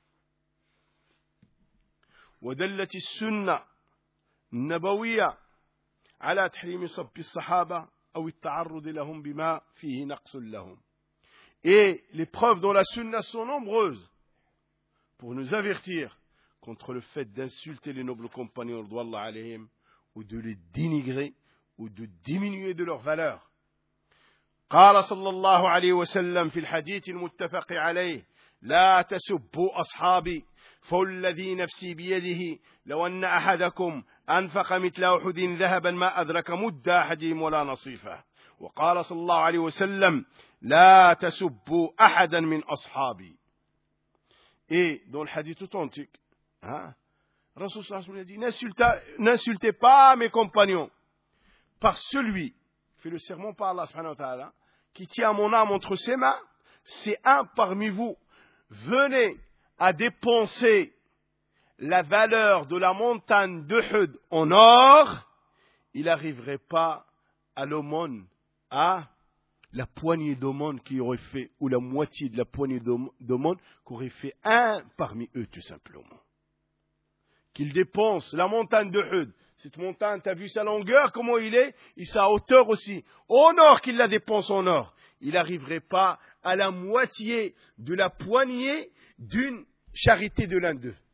ودلت السنة النبوية على تحريم صب الصحابة أو التعرض لهم بما فيه نقص لهم. Et les preuves dans la sunna sont nombreuses pour nous avertir contre le fait d'insulter les nobles compagnons radiyallahu alayhim, ou de les dénigrer ou de diminuer de leur valeur. قال صلى الله عليه وسلم في الحديث المتفق عليه لا تسبوا أصحابي فوالذي نفسي بيده لو أن أحدكم أنفق مثل أحد ذهبا ما أدرك مد أحدهم ولا نصيفه. وقال صلى الله عليه وسلم لا تسبوا أحدا من أصحابي. Et dans le hadith authentique, hein, Rasul sallallahu alayhi wa sallam a dit n'insultez pas mes compagnons, par celui qui fait le serment par Allah subhanahu wa ta'ala, qui tient mon âme entre ses mains, c'est un parmi vous. Venez à dépenser la valeur de la montagne d'Uhud en or, il n'arriverait pas à l'aumône, la poignée de monde qui aurait fait, ou la moitié de la poignée de monde qu'aurait fait un parmi eux, tout simplement. Qu'il dépense la montagne de Uhud. Cette montagne, tu as vu sa longueur, comment il est, et sa hauteur aussi. Au nord qu'il la dépense en or. Il n'arriverait pas à la moitié de la poignée d'une charité de l'un d'eux.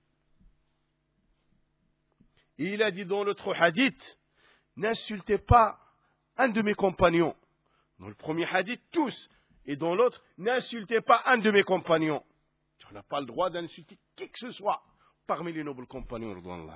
Et il a dit dans l'autre hadith, n'insultez pas un de mes compagnons. Dans le premier hadith, tous. Et dans l'autre, n'insultez pas un de mes compagnons. Tu n'as pas le droit d'insulter qui que ce soit parmi les nobles compagnons.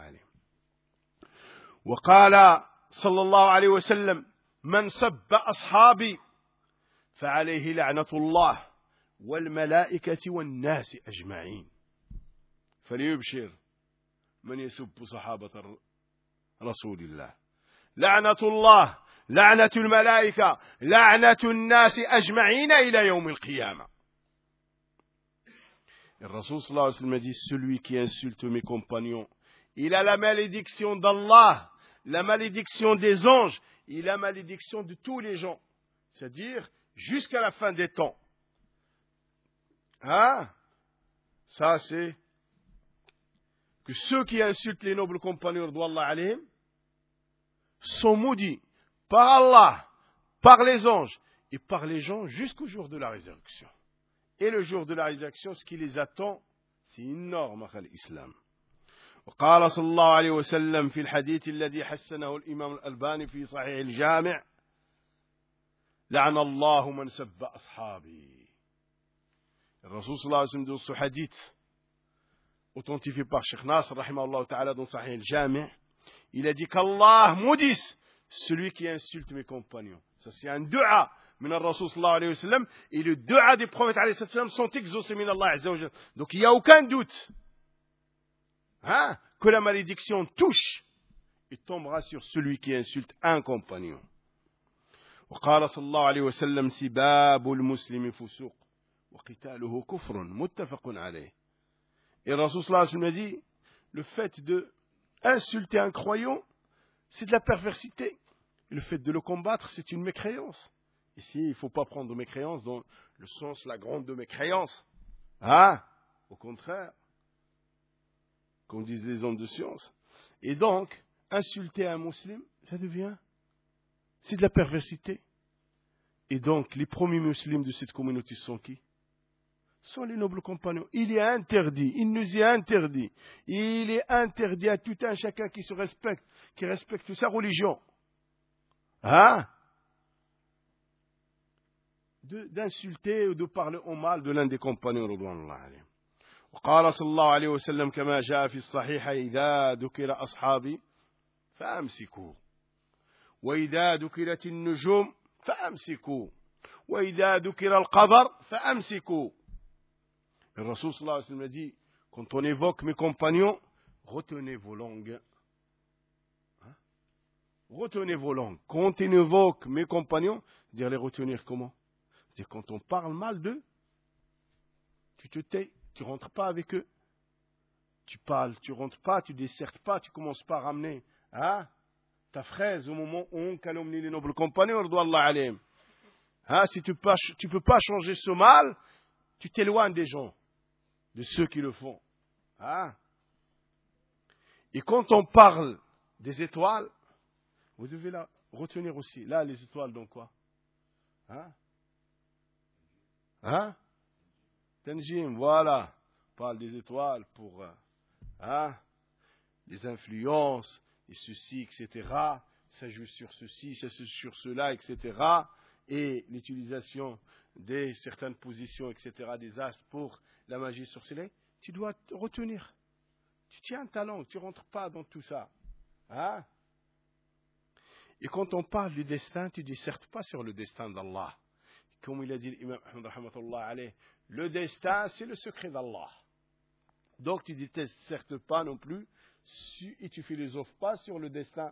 وقال صلى الله عليه وسلم من سب أصحابي فعليه لعنة الله والملائكة والناس أجمعين فليبشر من يسب صحابة رسول الله لعنة الله لعنة الملائكة لعنة الناس أجمعين إلى يوم القيامة. Le Rasul sallallahu alayhi wa sallam dit, celui qui insulte mes compagnons, il a la malédiction d'Allah, la malédiction des anges, et la malédiction de tous les gens. C'est-à-dire, jusqu'à la fin des temps. Hein? Ça, c'est que ceux qui insultent les nobles compagnons d'Allah alayhim sont maudits par Allah, par les anges et par les gens jusqu'au jour de la résurrection. Et le jour de la résurrection, ce qui les attend, c'est énorme à l'islam. وقال صلى الله عليه وسلم في الحديث الذي حسنه الإمام الألباني في صحيح الجامع لعن الله من سب أصحابي. الرسول صلى الله عليه وسلم dans ce hadith authentifié par Cheikh Nasr rahimahullah ta'ala dans Sahih al-Jami', il a dit qu'Allah maudisse celui qui insulte mes compagnons. Ça c'est un dua min al-Rasul sallallahu alayhi wa sallam, et le dua des prophètes alayhi wa sallam sont exaucés min Allah azza wa jalla. Donc il n'y a aucun doute que la malédiction touche et tombera sur celui qui insulte un compagnon. وقال صلى الله عليه وسلم سباب المسلم فسوق وقتاله كفر متفق عليه. Et le Rasul sallallahu alayhi wa sallam a dit, le fait de insulter un croyant, c'est de la perversité. Le fait de le combattre, c'est une mécréance. Ici, il ne faut pas prendre mécréance dans le sens, la grande de mécréance. Au contraire, comme disent les hommes de science. Et donc, insulter un musulman, ça devient, c'est de la perversité. Et donc, les premiers musulmans de cette communauté sont qui? Sont les nobles compagnons. Il est interdit, il nous est interdit. Il est interdit à tout un chacun qui se respecte, qui respecte sa religion. D'insulter ou de parler au mal de l'un des compagnons رضوان الله عليهم. وقال صلى الله عليه وسلم كما جاء في الصحيح إذا ذكر أصحابي فأمسكوا وإذا ذكرت النجوم فأمسكوا وإذا ذكر القدر فأمسكوا. Le Rasul sallallahu alayhi wa sallam a dit, quand on évoque mes compagnons, retenez vos langues. Retenez vos langues. Quand on évoque mes compagnons, dire les retenir comment? Dire quand on parle mal d'eux, tu te tais, tu rentres pas avec eux. Tu parles, tu rentres pas, tu dessertes pas, tu commences pas à ramener ta fraise au moment où on calomnie les nobles compagnons, radouallahu alayhim. Si tu peux pas changer ce mal, tu t'éloignes des gens, de ceux qui le font. Et quand on parle des étoiles, vous devez la retenir aussi. Là, les étoiles, donc quoi? Tanjim, voilà. On parle des étoiles pour les influences, et ceci, etc. Ça joue sur ceci, ça joue sur cela, etc. Et l'utilisation de certaines positions, etc., des astres pour la magie sorcellerie, tu dois te retenir. Tu tiens ta langue, tu ne rentres pas dans tout ça. Et quand on parle du destin, tu ne dissertes pas sur le destin d'Allah. Comme il a dit l'imam Ahmad rahmatullah alayh, le destin, c'est le secret d'Allah. Donc tu ne dissertes pas non plus et tu ne philosophes pas sur le destin.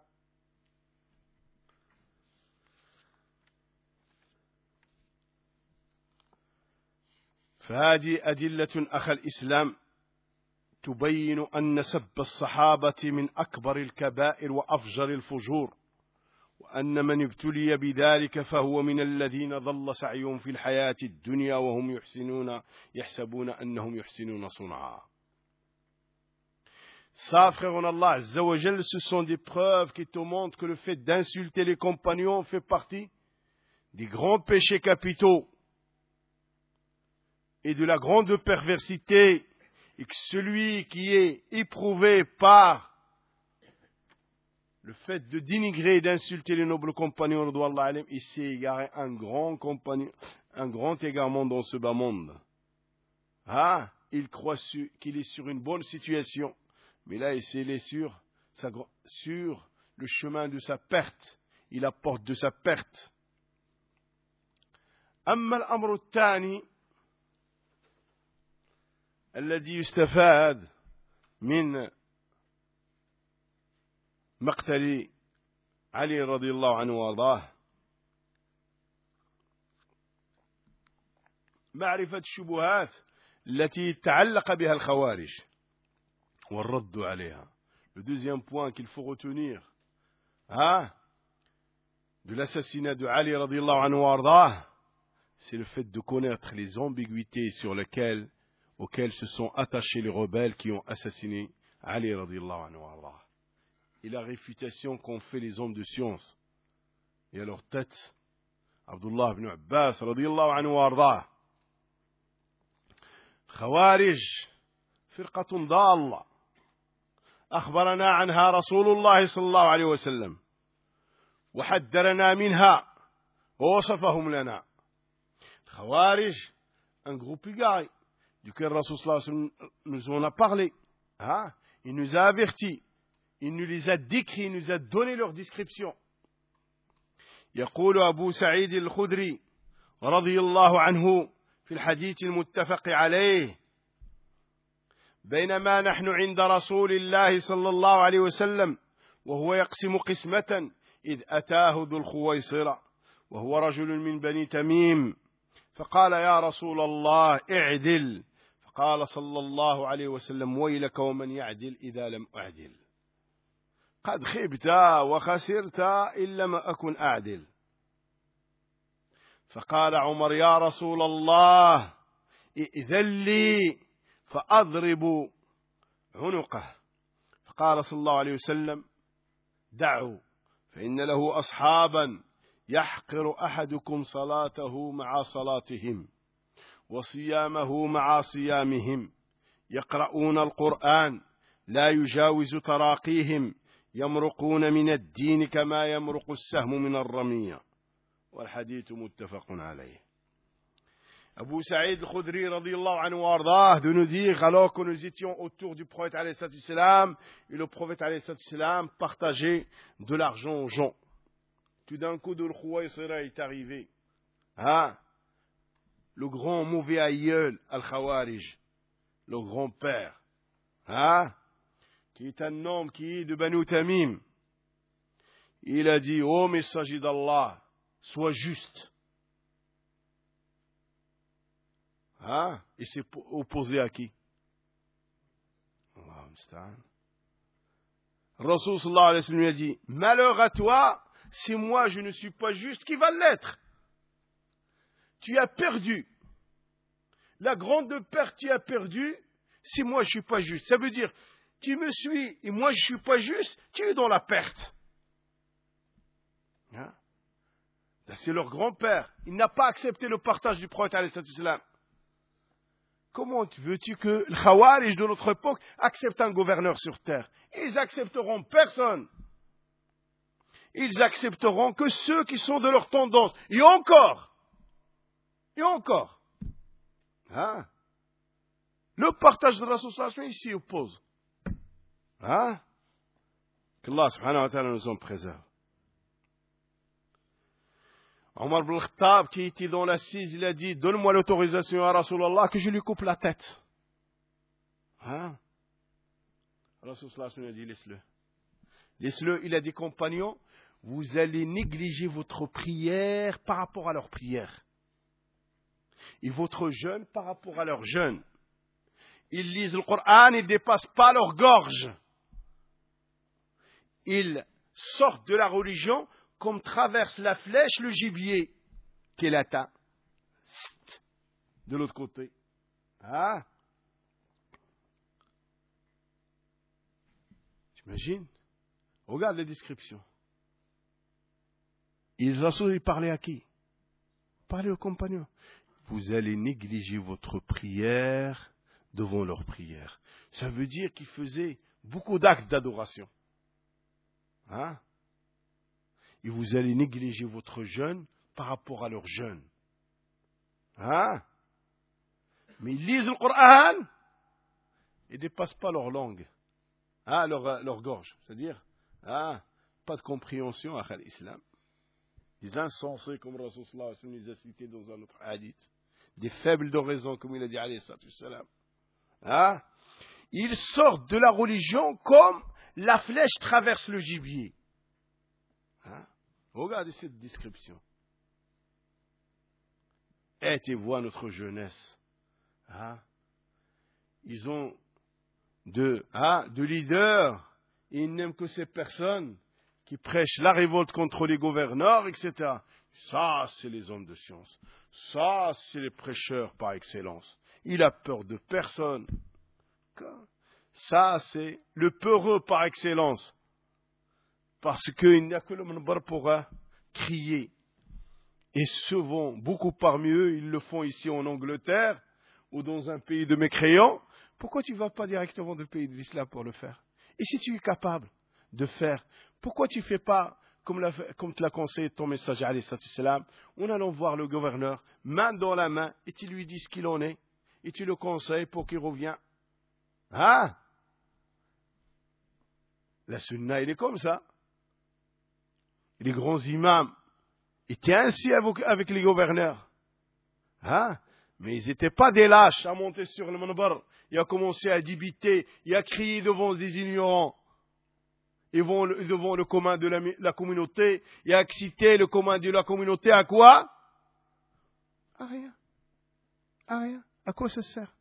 فهذه أدلة أخ الإسلام تبين أن سب الصحابة من أكبر الكبائر وأفجر الفجور وأن من ابتلي بذلك فهو من الذين ضل سعيهم في الحياة الدنيا وهم يحسبون أنهم يحسنون صنعا. Ça, frère en Allah Azza wa Jal, ce sont des preuves qui te montrent que le fait d'insulter les compagnons fait partie des grands péchés capitaux et de la grande perversité, et que celui qui est éprouvé par le fait de dénigrer et d'insulter les nobles compagnons, il s'est égaré un grand égarement dans ce bas monde. Ah, il croit qu'il est sur une bonne situation, mais là, il est sur le chemin de sa perte. Il apporte de sa perte. أما الأمر الثاني الذي يستفاد من مقتل علي رضي الله عنه وارضاه معرفة الشبهات التي تعلق بها الخوارج والرد عليها. Le deuxième point qu'il faut retenir de l'assassinat de Ali radiyallahu anhu wardah, c'est le fait de connaître les ambiguïtés auxquelles se sont attachés les rebelles qui ont assassiné Ali radiyallahu anhu wardah, et la réfutation qu'ont fait les hommes de science. Et à leur tête, Abdullah ibn Abbas radiyallahu anhu wardah. خوارج فرقة ضالة أخبرنا عنها رسول الله صلى الله عليه وسلم وحذرنا منها ووصفهم لنا. Khawarij, un groupe égaré, duquel Rasul sallallahu alayhi wa sallam nous en a parlé. Il nous a avertis, il nous les a décrits, il nous a donné leur description. يقول أبو سعيد الخدري رضي الله عنه في الحديث المتفق عليه: بينما نحن عند رسول الله صلى الله عليه وسلم وهو يقسم قسمة إذ أتاه ذو الخويصرة وهو رجل من بني تميم فقال: يا رسول الله اعدل. فقال صلى الله عليه وسلم: ويلك ومن يعدل إذا لم أعدل، قد خبت وخسرت إن لم أكن أعدل. فقال عمر: يا رسول الله ائذن لي فأضرب عنقه. فقال صلى الله عليه وسلم: دعوا فإن له أصحابا يحقر أحدكم صلاته مع صلاتهم وصيامه مع صيامهم يقرؤون القرآن لا يجاوز تراقيهم يمرقون من الدين كما يمرق السهم من الرمية. والحديث متفق عليه. Abu Saïd al-Khudri radiyallahu anhu wardah de nous dire, alors que nous étions autour du prophète alayhi salam, et le prophète alayhi salam partageait de l'argent aux gens. Tout d'un coup, Dhul Khuwaysira est arrivé. Le grand mauvais aïeul al-Khawarij, le grand-père, qui est un homme qui est de Banu Tamim. Il a dit: ô messager d'Allah, sois juste. Et c'est opposé à qui? Rasul sallallahu alayhi wa sallam lui a dit: malheur à toi, si moi je ne suis pas juste, qui va l'être? Tu as perdu. La grande perte, tu as perdu si moi je ne suis pas juste. Ça veut dire, tu me suis et moi je ne suis pas juste, tu es dans la perte. C'est leur grand-père. Il n'a pas accepté le partage du prophète alayhi salam. Comment veux-tu que le Khawarij de notre époque accepte un gouverneur sur terre? Ils accepteront personne. Ils accepteront que ceux qui sont de leur tendance. Et encore. Le partage de la société, il s'y oppose. Qu'Allah subhanahu wa ta'ala nous en préserve. Omar ibn al-Khattab, qui était dans l'assise, il a dit: donne-moi l'autorisation à Rasulallah que je lui coupe la tête. Rasulallah a dit: laisse-le. Laisse-le. Il a des compagnons: vous allez négliger votre prière par rapport à leur prière. Et votre jeûne par rapport à leur jeûne. Ils lisent le Coran, ils ne dépassent pas leur gorge. Ils sortent de la religion comme traverse la flèche le gibier qu'elle atteint. De l'autre côté. Ah. T'imagines? Regarde les descriptions. Il parlait à qui? Il parlait aux compagnons. Vous allez négliger votre prière devant leur prière. Ça veut dire qu'ils faisaient beaucoup d'actes d'adoration. Hein? Et vous allez négliger votre jeûne par rapport à leur jeûne. Hein? Mais ils lisent le Coran, ils ne dépassent pas leur langue, hein, leur gorge. C'est-à-dire, hein, pas de compréhension à l'islam. Des insensés, comme Rasulullah les a cités dans un autre hadith. Des faibles d'oraison, comme il a dit, alayhi salam. Hein? Ils sortent de la religion comme la flèche traverse le gibier. Hein? Regardez cette description. Et tu vois notre jeunesse. Hein? Ils ont de leaders, et ils n'aiment que ces personnes qui prêchent la révolte contre les gouverneurs, etc. Ça, c'est les hommes de science. Ça, c'est les prêcheurs par excellence. Il a peur de personne. Ça, c'est le peureux par excellence. Parce qu'il n'y a que le manbar pour crier. Et souvent, beaucoup parmi eux, ils le font ici en Angleterre ou dans un pays de mécréants. Pourquoi tu ne vas pas directement dans le pays de l'islam pour le faire? Et si tu es capable de faire, pourquoi tu ne fais pas comme te l'a conseillé ton messager, alayhi salam, en allant voir le gouverneur, main dans la main, et tu lui dis ce qu'il en est, et tu le conseilles pour qu'il revienne. Ah! La sunna, il est comme ça. Les grands imams étaient ainsi avec les gouverneurs. Ah! Mais ils n'étaient pas des lâches à monter sur le manbar et à commencer à débiter et à crier devant des ignorants. Devant le commun de la communauté et à exciter le commun de la communauté à quoi? À rien. À rien. À quoi ça sert?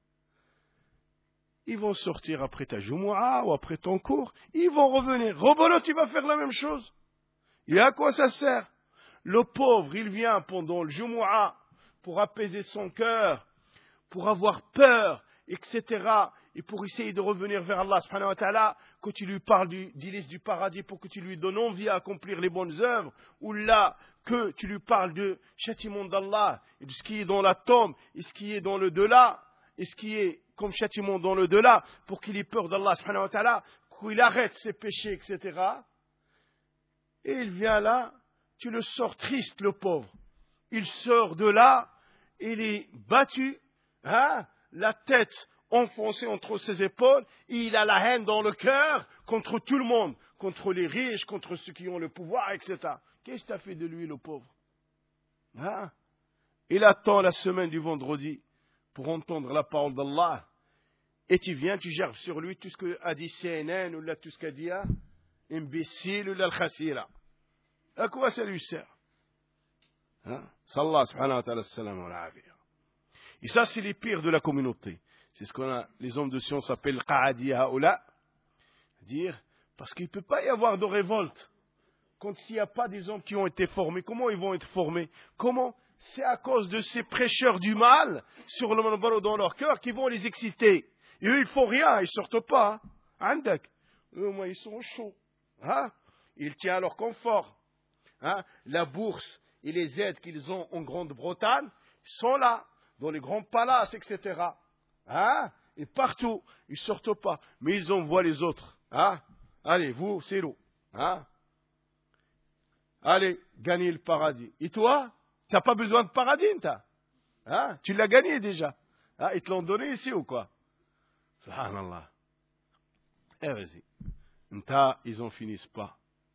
Ils vont sortir après ta Jumu'ah ou après ton cours. Ils vont revenir. Rebolo, tu vas faire la même chose. Et à quoi ça sert? Le pauvre, il vient pendant le Jumu'ah pour apaiser son cœur, pour avoir peur, etc. Et pour essayer de revenir vers Allah subhanahu wa ta'ala, que tu lui parles d'Ilis du paradis pour que tu lui donnes envie à accomplir les bonnes œuvres, ou là, que tu lui parles de châtiment d'Allah, et de ce qui est dans la tombe, et ce qui est dans le delà, et ce qui est comme châtiment dans le delà, pour qu'il ait peur d'Allah subhanahu wa ta'ala, qu'il arrête ses péchés, etc. Et il vient là, tu le sors triste, le pauvre. Il sort de là, il est battu, hein, la tête enfoncée entre ses épaules, et il a la haine dans le cœur contre tout le monde, contre les riches, contre ceux qui ont le pouvoir, etc. Qu'est-ce que tu as fait de lui, le pauvre? Hein? Il attend la semaine du vendredi pour entendre la parole d'Allah, et tu viens, tu gerbes sur lui tout ce qu'a dit CNN, ou là, tout ce qu'a dit imbécile, ou là, le khassira. À quoi ça lui sert? Hein? Sallallahu subhanahu wa ta'ala salam wa l'afiyah. Et ça, c'est les pires de la communauté. C'est ce qu'on a, les hommes de science appellent qa'adi haoula. Dire, parce qu'il ne peut pas y avoir de révolte. Quand il n'y a pas des hommes qui ont été formés, comment ils vont être formés? Comment? C'est à cause de ces prêcheurs du mal sur le manbar dans leur cœur qui vont les exciter. Et eux, ils ne font rien, ils ne sortent pas. Andak. Eux, moi, ils sont chauds. Hein? Ils tiennent à leur confort. Hein? La bourse et les aides qu'ils ont en Grande-Bretagne sont là, dans les grands palaces, etc. Hein? Et partout, ils ne sortent pas. Mais ils envoient les autres. Hein? Allez, vous, c'est l'eau. Hein? Allez, gagnez le paradis. Et toi, tu n'as pas besoin de paradis, t'as. Hein? Tu l'as gagné déjà. Hein? Ils te l'ont donné ici ou quoi? Subhanallah. Eh, vas-y. Ils n'en finissent pas.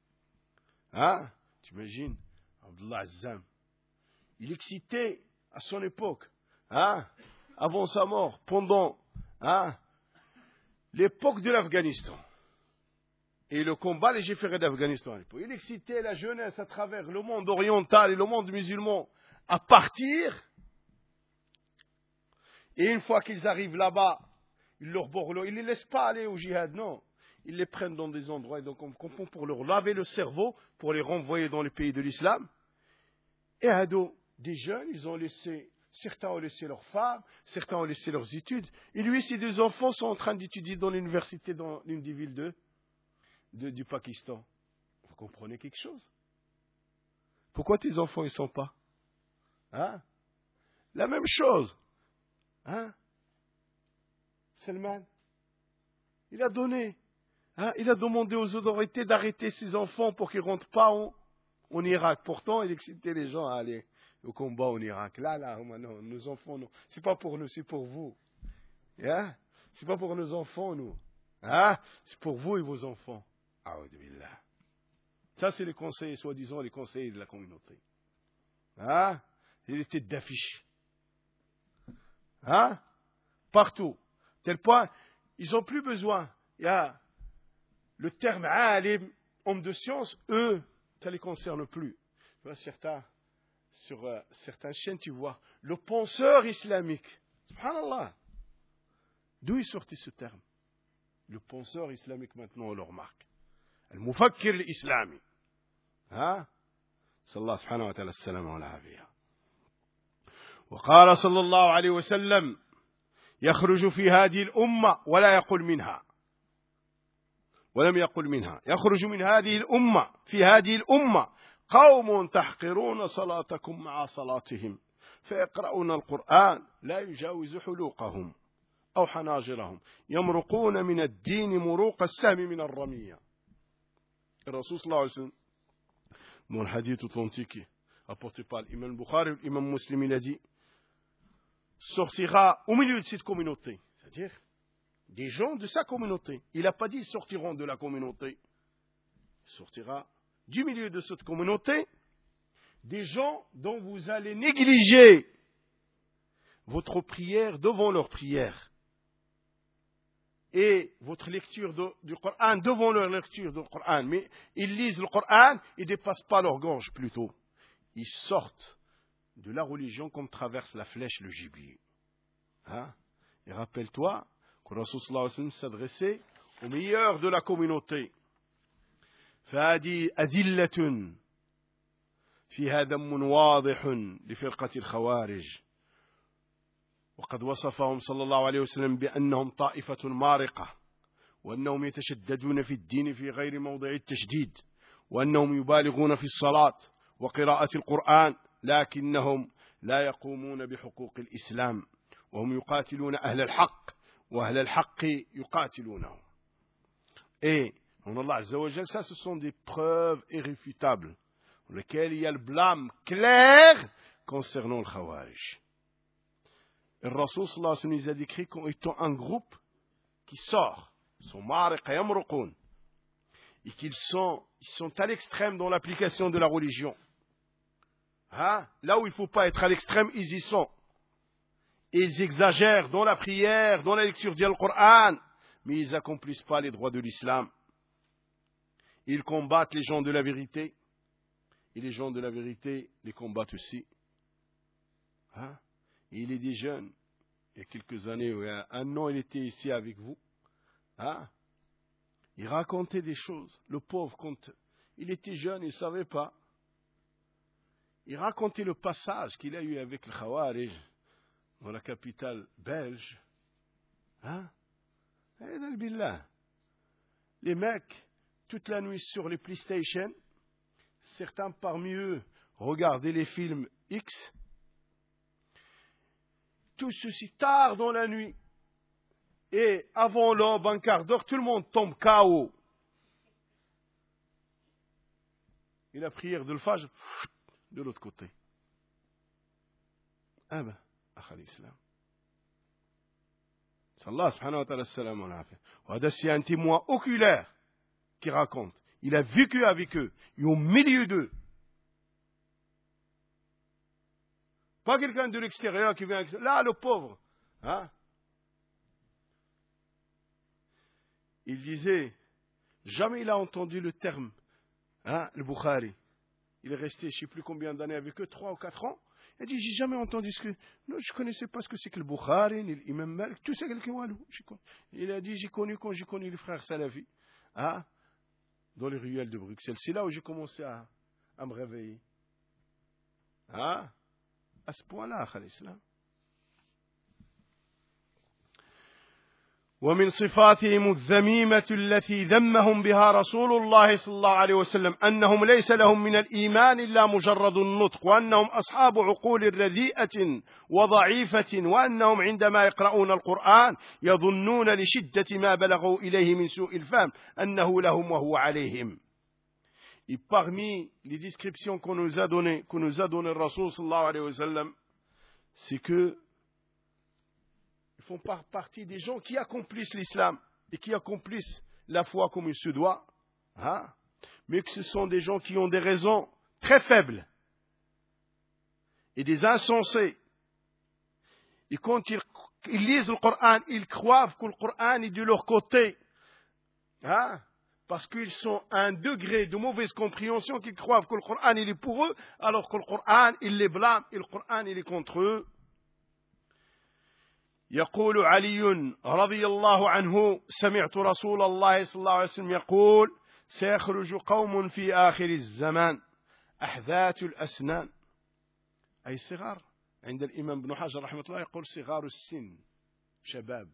Hein? Tu imagines? Abdullah Azzam. Il excitait à son époque. Hein? Avant sa mort, pendant l'époque de l'Afghanistan. Et le combat légiféré d'Afghanistan. Il excitait la jeunesse à travers le monde oriental et le monde musulman à partir. Et une fois qu'ils arrivent là-bas, ils leur borlent. Ils ne les laissent pas aller au jihad, non. ils les prennent dans des endroits donc on comprend pour leur laver le cerveau, pour les renvoyer dans les pays de l'islam. Et des jeunes, certains ont laissé leurs femmes, certains ont laissé leurs études. Et lui, ses deux enfants sont en train d'étudier dans l'université dans l'une des villes du Pakistan. Vous comprenez quelque chose? Pourquoi tes enfants ils sont pas? Hein? La même chose. Hein? Salman, il a donné. Hein? Il a demandé aux autorités d'arrêter ses enfants pour qu'ils ne rentrent pas en Irak. Pourtant, il excitait les gens à aller au combat en Irak. Là, non, nos enfants, non. C'est pas pour nous, c'est pour vous. Hein? C'est pas pour nos enfants, nous. Hein? C'est pour vous et vos enfants. Aoudubillah. Ça, c'est les conseillers, soi-disant, les conseillers de la communauté. Hein? Il était d'affiche. Hein? Partout. Tel point, ils n'ont plus besoin. Il y a le terme alim, homme de science, eux, ça ne les concerne plus. Sur certaines chaînes, tu vois, le penseur islamique. Subhanallah. D'où est sorti ce terme? Le penseur islamique, maintenant, on le remarque. Al-Mufakkir al-Islami. Hein? Sallallahu subhanahu wa ta'ala as-salam wa al-afiyah. وقال صلى الله عليه وسلم يخرج في هذه الأمة ولا يقل منها ولم يقل منها يخرج من هذه الأمة في هذه الأمة قوم تحقرون صلاتكم مع صلاتهم فيقرؤون القرآن لا يجاوز حلوقهم أو حناجرهم يمرقون من الدين مروق السهم من الرمية. الرسول صلى الله عليه وسلم dans le hadith authentique apporté par l'imam Bukhari, l'imam Muslim, il a dit sortira au milieu de cette communauté, c'est-à-dire des gens de sa communauté. Il n'a pas dit sortiront de la communauté. Il sortira du milieu de cette communauté des gens dont vous allez négliger votre prière devant leur prière et votre lecture du Coran devant leur lecture du Coran. Mais ils lisent le Coran et ne dépassent pas leur gorge plutôt. Ils sortent de la religion comme traverse la flèche le gibier. Hein? Et rappelle-toi que Rasul sallallahu alayhi wa sallam s'adressait aux meilleurs de la communauté. فهذه أذلة فيها دم واضح لفرقة الخوارج وقد وصفهم صلى الله عليه وسلم بأنهم طائفة مارقة وأنهم يتشددون في الدين في غير موضع التشديد وأنهم يبالغون في الصلاة وقراءة القرآن لكنهم لا يقومون بحقوق الإسلام وهم يقاتلون أهل الحق وأهل الحق يقاتلونهم. Et en Allah Azza wa Jal, ça ce sont des preuves irréfutables dans lesquelles il y a le blâme clair concernant le Khawarij. Et le Rasul sallallahu alayhi wa sallam, il a décrit comme étant un groupe qui sort, ils sont mariq yamruqun, et qu'ils sont à l'extrême dans l'application de la religion. Hein? Là où il ne faut pas être à l'extrême, ils y sont. Et ils exagèrent dans la prière, dans la lecture du Coran, mais ils n'accomplissent pas les droits de l'islam. Ils combattent les gens de la vérité, et les gens de la vérité les combattent aussi. Hein? Et il est des jeunes, il y a quelques années, il y a un an, il était ici avec vous. Hein? Il racontait des choses. Le pauvre, quand il était jeune, il ne savait pas. Il racontait le passage qu'il a eu avec le Khawarij dans la capitale belge. Hein? Et billah. Les mecs, toute la nuit sur les PlayStation, certains parmi eux regardaient les films X, tout ceci tard dans la nuit. Et avant l'aube, un quart d'heure, tout le monde tombe KO. Et la prière de l'Fajr, de l'autre côté. Ah ben, akhal islam. Sallallahu subhanahu wa ta'ala salam wa l'afiyah. C'est un témoin oculaire qui raconte. Il a vécu avec eux, et au milieu d'eux. Pas quelqu'un de l'extérieur qui vient avec... Là, le pauvre. Hein? Il disait, jamais il a entendu le terme, hein, le Bukhari. Il est resté, je ne sais plus combien d'années avec eux, 3 ou 4 ans. Il dit, j'ai jamais entendu ce que... Non, je ne connaissais pas ce que c'est que le Bukhari, ni l'imam Malik, tout ça, quelqu'un. Il a dit, j'ai connu quand j'ai connu les frères Salafi. hein, dans les ruelles de Bruxelles. C'est là où j'ai commencé à me réveiller. Hein? À ce point-là, akhal islam. ومن صفاتهم الذميمة التي ذمهم بها رسول الله صلى الله عليه وسلم أنهم ليس لهم من الإيمان إلا مجرد النطق وأنهم أصحاب عقول رديئة وضعيفة وأنهم عندما يقرؤون القرآن يظنون لشدة ما بلغوا إليه من سوء الفهم أنه لهم وهو عليهم. Et parmi les descriptions qu'on nous a donné le Rasoul sallallahu alayhi wa sallam, c'est que ils font partie des gens qui accomplissent l'islam et qui accomplissent la foi comme il se doit, hein, mais que ce sont des gens qui ont des raisons très faibles et des insensés. Et quand ils lisent le Coran, ils croient que le Coran est de leur côté, hein, parce qu'ils sont à un degré de mauvaise compréhension qu'ils croient que le Coran il est pour eux, alors que le Coran il les blâme et le Coran il est contre eux. يقول علي رضي الله عنه سمعت رسول الله صلى الله عليه وسلم يقول سيخرج قوم في آخر الزمان أحذاث الأسنان أي صغار. عند الإمام ابن حجر رحمه الله يقول صغار السن شباب،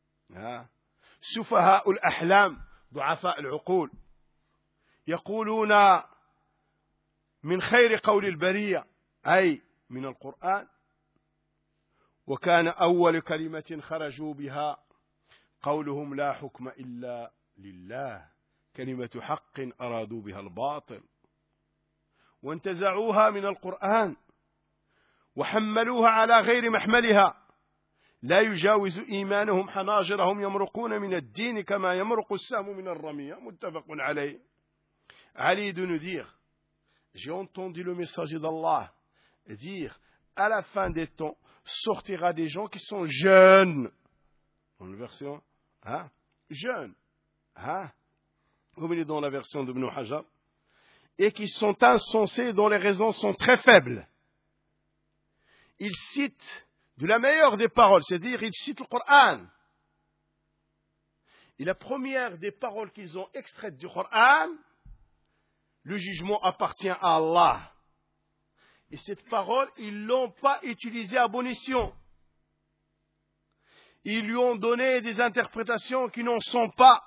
سفهاء الأحلام ضعفاء العقول، يقولون من خير قول البرية أي من القرآن، وكان أول كلمة خرجوا بها قولهم لا حكم إلا لله، كلمة حق أرادوا بها الباطل، وانتزعوها من القرآن وحملوها على غير محملها، لا يجاوز إيمانهم حناجرهم يمرقون من الدين كما يمرق السهم من الرمية. متفق عليه. Ali de nous dire, j'ai entendu le messager d'Allah dire, à la fin des temps, sortira des gens qui sont jeunes. Dans la version, hein, jeunes, hein, comme il est dans la version de Ibn Hajar, et qui sont insensés dont les raisons sont très faibles. Ils citent de la meilleure des paroles, c'est-à-dire ils citent le Coran. Et la première des paroles qu'ils ont extraites du Coran, le jugement appartient à Allah. Et cette parole, ils ne l'ont pas utilisée à bon escient. Ils lui ont donné des interprétations qui n'en sont pas.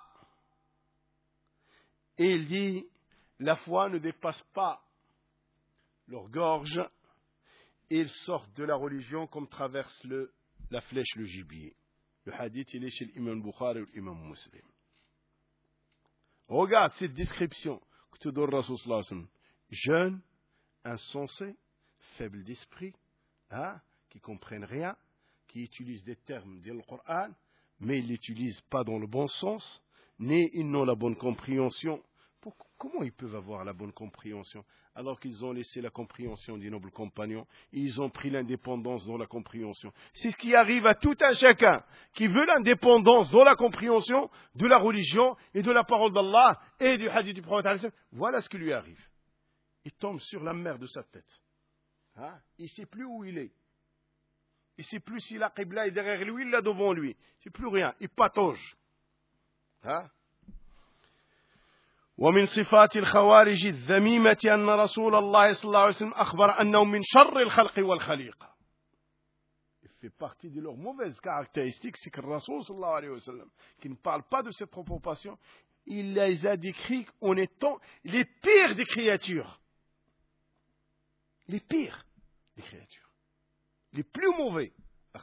Et il dit, la foi ne dépasse pas leur gorge. Et ils sortent de la religion comme traverse la flèche le gibier. Le hadith, il est chez l'imam Bukhari ou l'imam Muslim. Regarde cette description que te donne Rasul sallallahu alayhi wa sallam. Jeune, insensé, faible d'esprit, hein, qui ne comprennent rien, qui utilisent des termes du Coran, mais ils ne l'utilisent pas dans le bon sens, ni ils n'ont la bonne compréhension. Comment ils peuvent avoir la bonne compréhension alors qu'ils ont laissé la compréhension des nobles compagnons et ils ont pris l'indépendance dans la compréhension? C'est ce qui arrive à tout un chacun qui veut l'indépendance dans la compréhension de la religion et de la parole d'Allah et du hadith du prophète. Voilà ce qui lui arrive. Il tombe sur la mer de sa tête. Hein? Il ne sait plus où il est. Il ne sait plus si la Qibla est derrière lui, il est devant lui. Il ne sait plus rien. Il patauge. Hein? ومن صفات الخوارج الذميمة أن رسول الله صلى الله عليه وسلم أخبر أنهم من شر الخلق والخليقة. Il fait partie de leurs mauvaises caractéristiques, c'est que le Rasoul sallallahu alayhi wa sallam, qui ne parle pas de cette proportion, il les a décrits en étant les pires des créatures. Les pires des créatures. Les plus mauvais.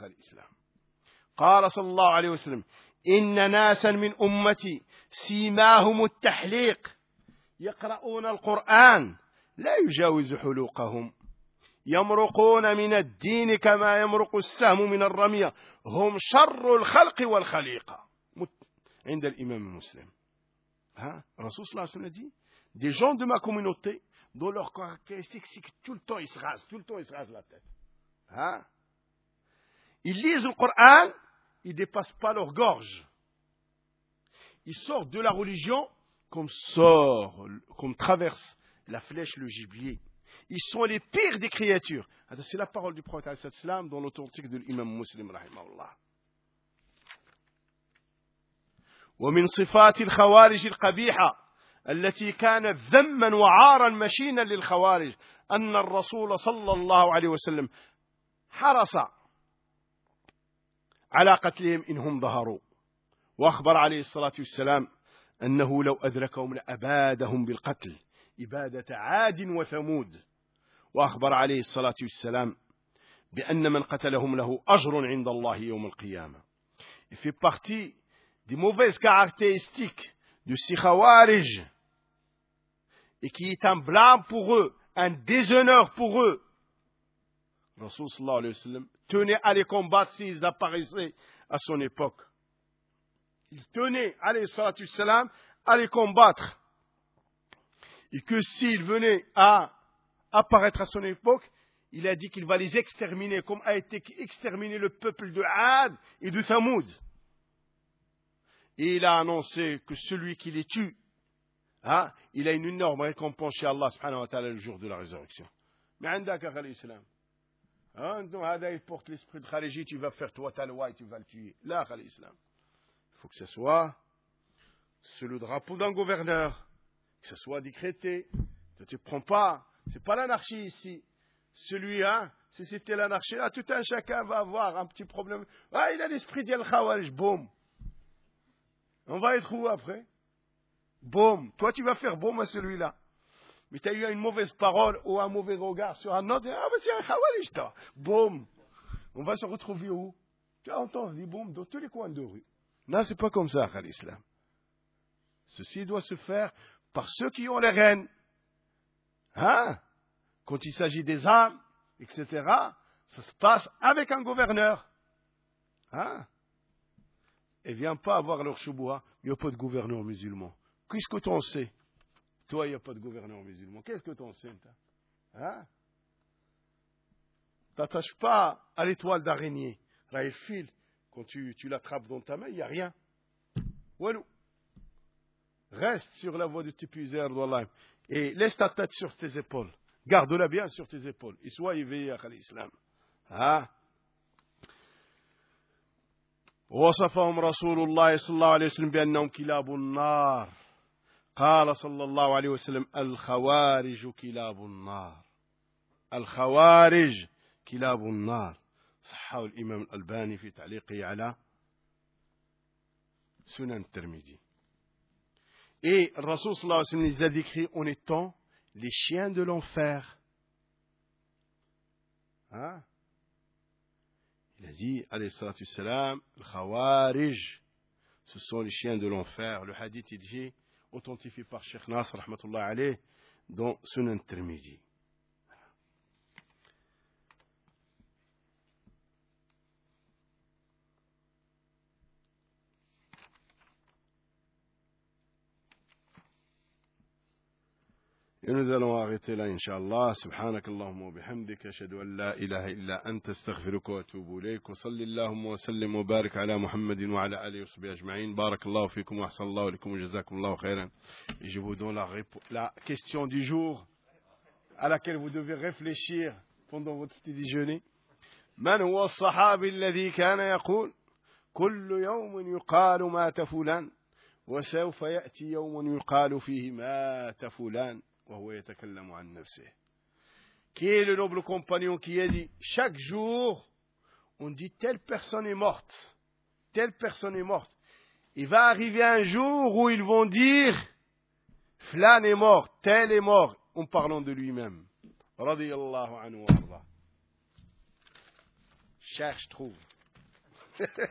قال صلى الله عليه وسلم إن ناسا من أمتي سيماهم التحليق يقرؤون القرآن لا يجاوز حلوقهم يمرقون من الدين كما يمرق السهم من الرمية هم شر الخلق والخليقة عند الإمام مسلم. الرسول صلى الله عليه وسلم dit des gens de ma communauté dont leur caractéristique c'est que tout le temps ils se rasent la tête. Ils lisent le Coran, ils ne dépassent pas leur gorge. Ils sortent de la religion comme traverse la flèche le gibier. Ils sont les pires des créatures. C'est la parole du prophète dans l'authentique de l'imam Muslim rahimahullah. ومن صفات الخوارج القبيحة التي كانت ذما وعارا مشينا للخوارج أن الرسول صلى الله عليه وسلم حرص على قتلهم إنهم ظهروا، وأخبر عليه الصلاة والسلام أنه لو أدركهم لأبادهم بالقتل إبادة عاد وثمود، وأخبر عليه الصلاة والسلام بأن من قتلهم له أجر عند الله يوم القيامة. Il fait partie des mauvaises caractéristiques de ces khawarij et qui est un blâme pour eux, un déshonneur pour eux. Rasul sallallahu alayhi wa sallam tenait à les combattre s'ils apparaissaient à son époque. Il tenait, alayhi salatu wassalam, à les combattre. Et que s'ils venaient à apparaître à son époque, il a dit qu'il va les exterminer, comme a été exterminé le peuple de Had et de Thamoud. Et il a annoncé que celui qui les tue, il a une énorme récompense chez Allah subhanahu wa ta'ala le jour de la résurrection. Mais عندك خلي الإسلام هذا il porte l'esprit de Khariji, tu vas faire toi ta loi et tu vas le tuer. Là, khali l'islam. Il faut que ce soit sur le drapeau d'un gouverneur, que ce soit décrété. Tu ne prends pas, c'est pas l'anarchie ici. Celui, si c'était l'anarchie, là, tout un chacun va avoir un petit problème. Il a l'esprit d'Yal Khawarij, boum. On va être où après? Boum. Toi, tu vas faire boum à celui-là. Mais tu as eu une mauvaise parole ou un mauvais regard sur un autre. C'est un Khawarij, toi. Boum. On va se retrouver où? Tu entends, dit boum, dans tous les coins de rue. Non, c'est pas comme ça, à l'islam. Ceci doit se faire par ceux qui ont les rênes. Quand il s'agit des armes, etc., ça se passe avec un gouverneur. Et viens pas avoir leur chouboua. Il n'y a pas de gouverneur musulman. Qu'est-ce que tu en sais? Toi, il n'y a pas de gouverneur musulman. Qu'est-ce que tu en sais? T'attaches pas à l'étoile d'araignée. Là, il file. Quand tu l'attrapes dans ta main, il n'y a rien. Walou. Reste sur la voie de Tipuzer d'Allah. Et laisse ta tête sur tes épaules. Garde-la bien sur tes épaules. Et sois éveillé à l'islam. وصفهم رسول الله صلى الله عليه وسلم بأنهم كلاب النار. قال صلى الله عليه وسلم الخوارج كلاب النار. الخوارج كلاب النار. صححه الإمام الألباني في تعليقه على سنن الترمذي. Et le Rasul sallallahu alayhi wa sallam les a décrits en étant les chiens de l'enfer. Il a dit, alayhi salatu wassalam, le Khawarij, ce sont les chiens de l'enfer. Le hadith est dit, authentifié par Cheikh Nasr, rahmatullah alayh, dans Sunan Tirmidhi. Et nous allons arrêter là, Inch'Allah. Subhanakallahumma wa bihamdika, ashhadu an la ilaha illa anta, astaghfiruka wa atubu ilayk. Wa sallallahu wa sallim wa barik ala Muhammadin wa ala alihi wa sahbihi ajma'in. Barakallahu fikum wa ahsanallahu ilaykum wa jazakumullahu khairan. Et je vous donne la question du jour à laquelle vous devez réfléchir pendant votre petit déjeuner. Man huwa as-sahabi alladhi kana yaqul kullu yawmin yuqalu mata fulan wa sawfa ya'ti yawmun yuqalu fihi mata fulan. Qui est le noble compagnon qui a dit chaque jour on dit telle personne est morte, telle personne est morte. Il va arriver un jour où ils vont dire Flan est mort, tel est mort, en parlant de lui-même. Radiyallahu anhu wa arda. Cherche, trouve.